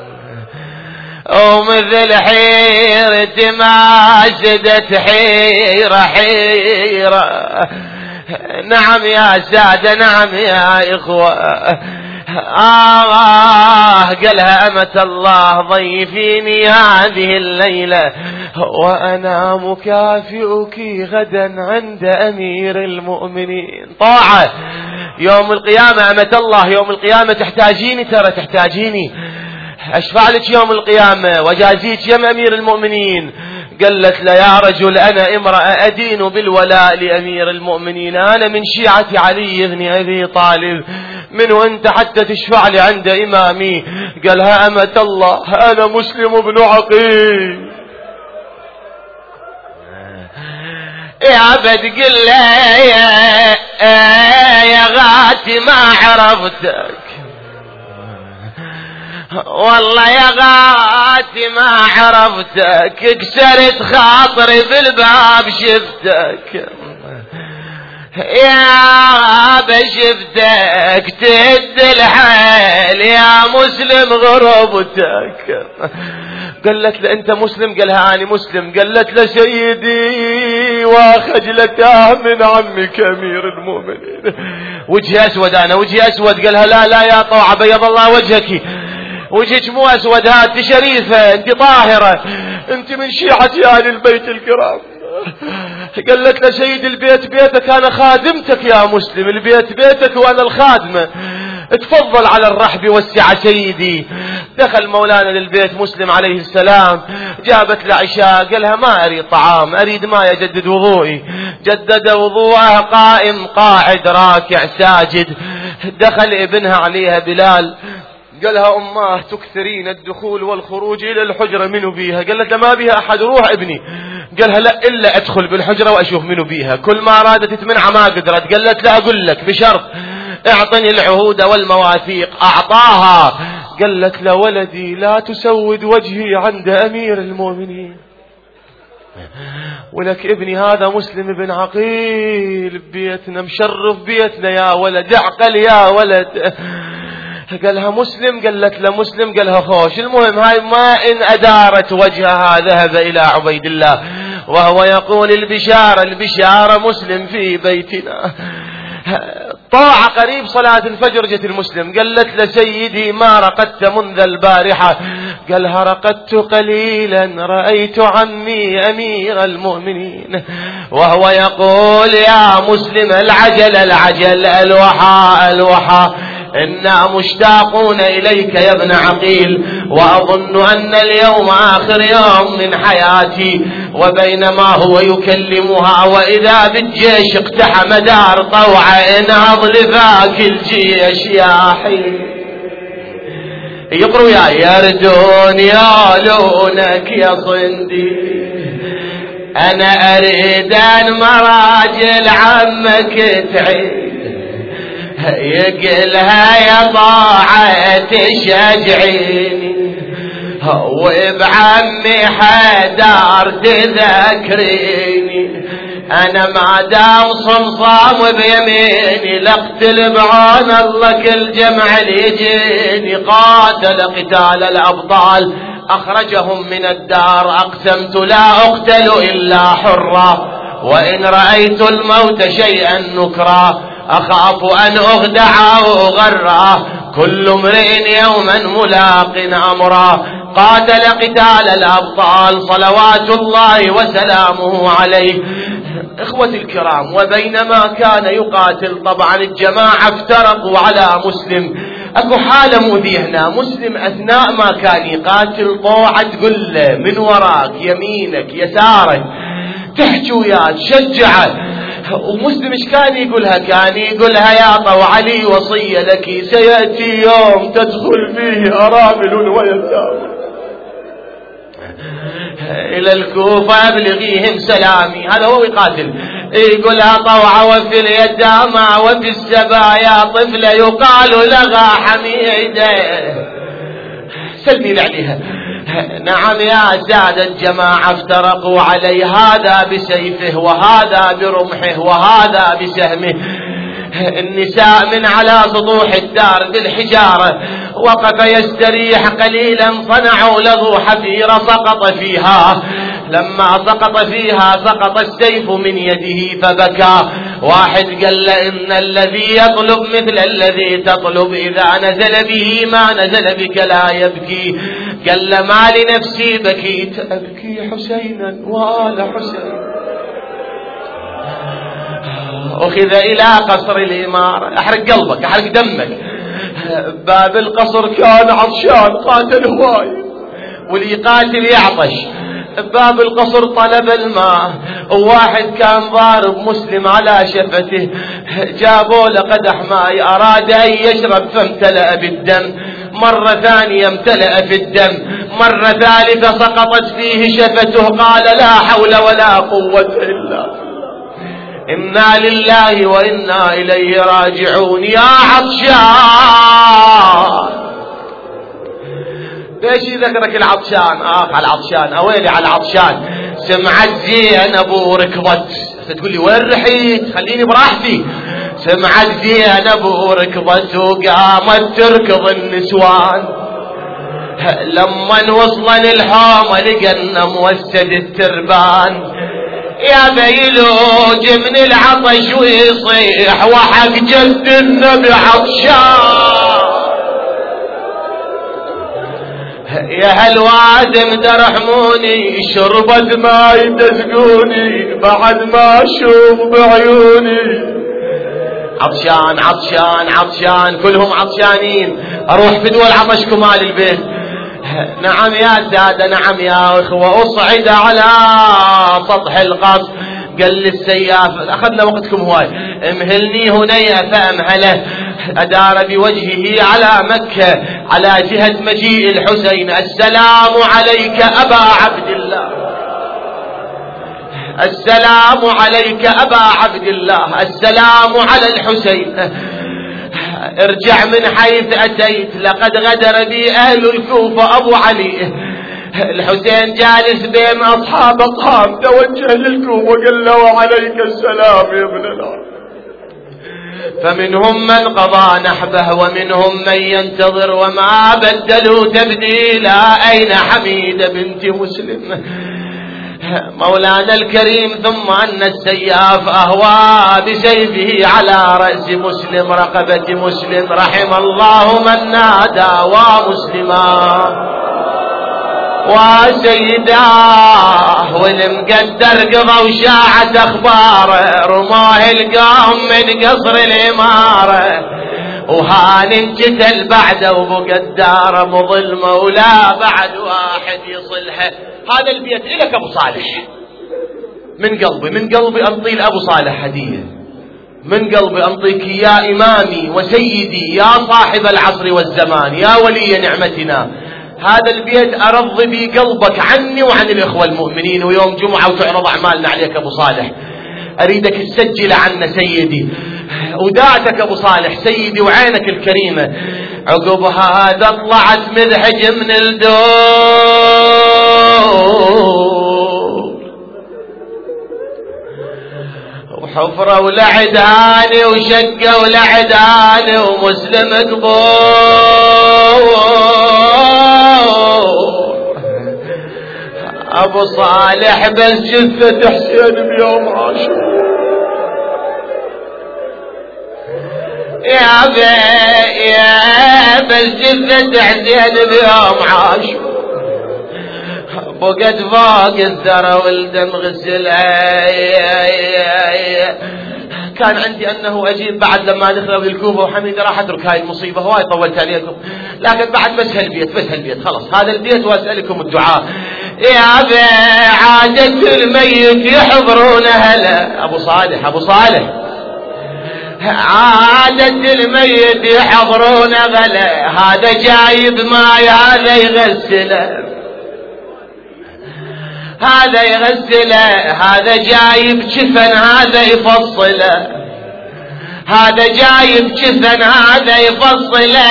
[SPEAKER 1] ومثل حيرة ما سدت حيرة. نعم يا سادة، نعم يا إخوة. قالها أمة الله ضيفيني هذه الليلة وأنا مكافئك غدا عند أمير المؤمنين. طاعة يوم القيامة أمة الله، يوم القيامة تحتاجيني، ترى تحتاجيني، أشفع لك يوم القيامة وجازيك يا أمير المؤمنين. قالت له يا رجل أنا امرأة أدين بالولاء لأمير المؤمنين، أنا من شيعة علي بن أبي طالب، من وانت حتى تشفع لي عند إمامي؟ قالها أمة الله أنا مسلم بن عقيل. يا عبد قل له يا غاتي ما عرفتك، والله يا غاتي ما عرفتك، كسرت خاطري بالباب شفتك، يا بشفتك تد الحيل يا مسلم غربتك. قالت له انت مسلم؟ قالها انا مسلم. قالت له سيدي وخجلته من عمك امير المؤمنين. وجهي اسود، انا وجهي اسود. قالها لا لا يا طوعة بيض الله وجهك، وجهك مو اسود، انت شريفة، انت طاهرة، انت من شيعة اهل البيت الكرام. قالت له سيد البيت بيتك، انا خادمتك يا مسلم، البيت بيتك وانا الخادمة، تفضل على الرحب والسعة سيدي. دخل مولانا للبيت مسلم عليه السلام، جابت له عشاء. قالها ما اريد طعام، اريد ما يجدد وضوئي. جدد وضوءه قائم قاعد راكع ساجد. دخل ابنها عليها بلال، قالها أماه تكثرين الدخول والخروج إلى الحجرة، منو بيها؟ قالت ما بيها أحد، روح ابني. قالها لا إلا أدخل بالحجرة وأشوف منو بيها. كل ما أرادت تتمنع ما قدرت. قالت لا أقول لك بشرط اعطني العهود والمواثيق. أعطاها. قالت له ولدي لا تسود وجهي عند أمير المؤمنين، ولك ابني هذا مسلم بن عقيل بيتنا، مشرف بيتنا يا ولد، اعقل يا ولد. قالها مسلم؟ قالت له مسلم. قالها خوش. المهم هاي ما إن أدارت وجهها ذهب إلى عبيد الله وهو يقول البشارة البشارة مسلم في بيتنا. طاعة قريب صلاة الفجر جت المسلم. قالت له سيدي ما رقدت منذ البارحة؟ قالها رقدت قليلا، رأيت عمي أمير المؤمنين وهو يقول يا مسلم العجل العجل، الوحى الوحى، إنا مشتاقون إليك يا ابن عقيل، وأظن أن اليوم آخر يوم من حياتي. وبينما هو يكلمها وإذا بالجيش اقتحم دار طوعة، انهض لفاك الجيش يا حي. يقروا يا يردون يالونك يا صندي، أنا أريد أن مراجل عمك تعيد. يقلها يا طاعة تشجعيني، وبعمي حدار تذكريني، أنا ما دام صمصام بيميني لاقتل بعون الله كل جمع ليجيني. قاتل قتال الأبطال أخرجهم من الدار، أقسمت لا أقتل إلا حرا، وإن رأيت الموت شيئا نكرا، أخاف أن أخدع وأغرى، كل امرئ يوما ملاق أمرا. قاتل قتال الأبطال صلوات الله وسلامه عليه. إخوتي الكرام، وبينما كان يقاتل طبعا الجماعة افترقوا على مسلم. اكو حالة مذي هنا، مسلم اثناء ما كان يقاتل طوعة تقول له من وراك يمينك يسارك، تحكي وياه تشجعه. ومسلم ايش كان يقولها؟ كان يقولها يا طوعة لي وصية لك، سيأتي يوم تدخل فيه أرامل ويتامى إلى الكوفة أبلغيهم سلامي. هذا هو يقاتل. يقولها طوعة وفي اليتامى وفي السبايا طفلة يقال لها حميدة، سلمي عليها. نعم يا سادة الجماعة افترقوا عليه، هذا بسيفه وهذا برمحه وهذا بسهمه. النساء من على سطوح الدار بالحجارة وقف يستريح قليلا، صنعوا له حفيرة سقط فيها. لما سقط فيها سقط السيف من يده فبكى. واحد قال له إن الذي يطلب مثل الذي تطلب إذا نزل به ما نزل بك لا يبكي. قال له ما لنفسي بكيت أبكي حسينا وآل حسين. أخذ إلى قصر الإمارة. أحرق قلبك أحرق دمك. باب القصر كان عطشان قاتل هواي واللي يقاتل يعطش. باب القصر طلب الماء، وواحد كان ضارب مسلم على شفته، جابوا له قدح ماء أراد أن يشرب فامتلأ بالدم. مرة ثانية امتلأ في الدم، مرة ثالثة سقطت فيه شفته. قال لا حول ولا قوة إلا بالله، إنا لله وإنا إليه راجعون. يا عطشان ليش ذكرك العطشان؟ على العطشان أويلي على العطشان. سمعت زينب وركضت. تقول لي وين رحيت؟ خليني براحتي. سمعت زينب وركضت وقامت تركض النسوان. لما وصلن الحومة لقنا موسد التربان. يا بيلوج من العطش ويصيح وحق جد النبي عطشان. يا هالوادم ترحموني شربت ماي تسقوني بعد ما اشوف بعيوني. عطشان عطشان عطشان كلهم عطشانين. اروح فدوى عطشكم مال البيت. نعم يا سادة نعم يا اخوة. اصعد على سطح القصر. قال للسياف اخذنا وقتكم هواي امهلني هنيا فامهله. ادار بوجهه على مكة على جهة مجيء الحسين. السلام عليك ابا عبد الله، السلام عليك ابا عبد الله، السلام على الحسين. ارجع من حيث اتيت لقد غدر بي اهل الكوفة. ابو علي الحسين جالس بين اصحاب الطعام توجه للكوفة وقال له وعليك السلام يا ابن الله. فمنهم من قضى نحبه ومنهم من ينتظر وما بدلوا تبديلا. اين حميدة بنت مسلم مولانا الكريم؟ ثم أن السياف أهوى بسيفه على رأس مسلم رقبة مسلم. رحم الله من نادى ومسلما وسيداه والمقدر قضى وشاعت أخباره. رماه القوم من قصر الإمارة وهان انقتل بعده وبقداره مظل مولاه بعد واحد يصلحه. هذا البيت إلك أبو صالح من قلبي، من قلبي أنطي لأبو صالح هدية، من قلبي أنطيك يا إمامي وسيدي يا صاحب العصر والزمان يا ولي نعمتنا. هذا البيت أرض بي قلبك عني وعن الإخوة المؤمنين. ويوم جمعة وتعرض أعمالنا عليك أبو صالح أريدك تسجل عنا سيدي وداعتك أبو صالح سيدي وعينك الكريمة. عقب هذا طلعت مذحج من الدور وحفرة ولعداني وشقة ولعداني ومسلم قبور. أبو صالح بس جثة حسين بيوم عاشور. يا بس جثة حسين بيوم عاشور. بقت فوق الثرى والدم غسلها. كان عندي أنه أجيب بعد لما دخلوا للكوفة وحميدة راح أترك هاي المصيبة هواي طولت عليكم، لكن بعد بس هالبيت خلص هذا البيت وأسألكم الدعاء. يا عادة الميت يحضرون هلا. أبو صالح عادة الميت يحضرون غلا. هذا جايب ماي هذا يغسله، هذا يغسله، هذا جايب جفن هذا يفصله، هذا جايب جفن هذا يفصله.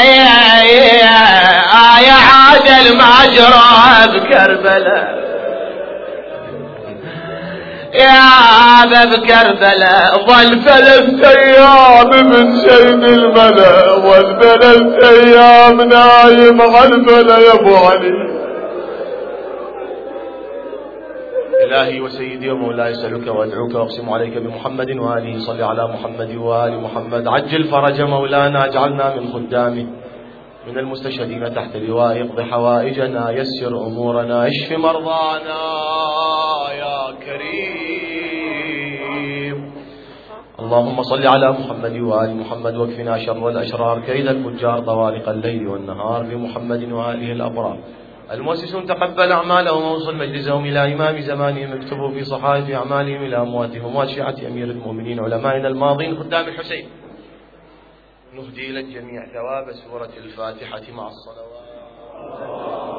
[SPEAKER 1] يا عادل ما جراها بكربلاء. يا باب كربلاء ظل 3 أيام من شيب الملا، ظل 3 أيام نايم على الملا يا ابو علي. إلهي وسيدي ومولاي أسألك وأدعوك وأقسم عليك بمحمد وآله، صل على محمد وآل محمد، عجل فرج مولانا، اجعلنا من خدامه من المستشهدين تحت لواء، اقض حوائجنا، يسر أمورنا، اشف مرضانا يا كريم. اللهم صل على محمد وآل محمد، واكفنا شر الأشرار، كيد الفجار، طوارق الليل والنهار، بمحمد وآله الأبرار. المؤسسون تقبل أعمالهم ووصل مجلسهم إلى إمام زمانهم، اكتبوا في صحائف أعمالهم إلى أمواتهم وشيعة أمير المؤمنين علمائنا الماضين خدام الحسين. نهدي للجميع ثواب سورة الفاتحة مع الصلوات.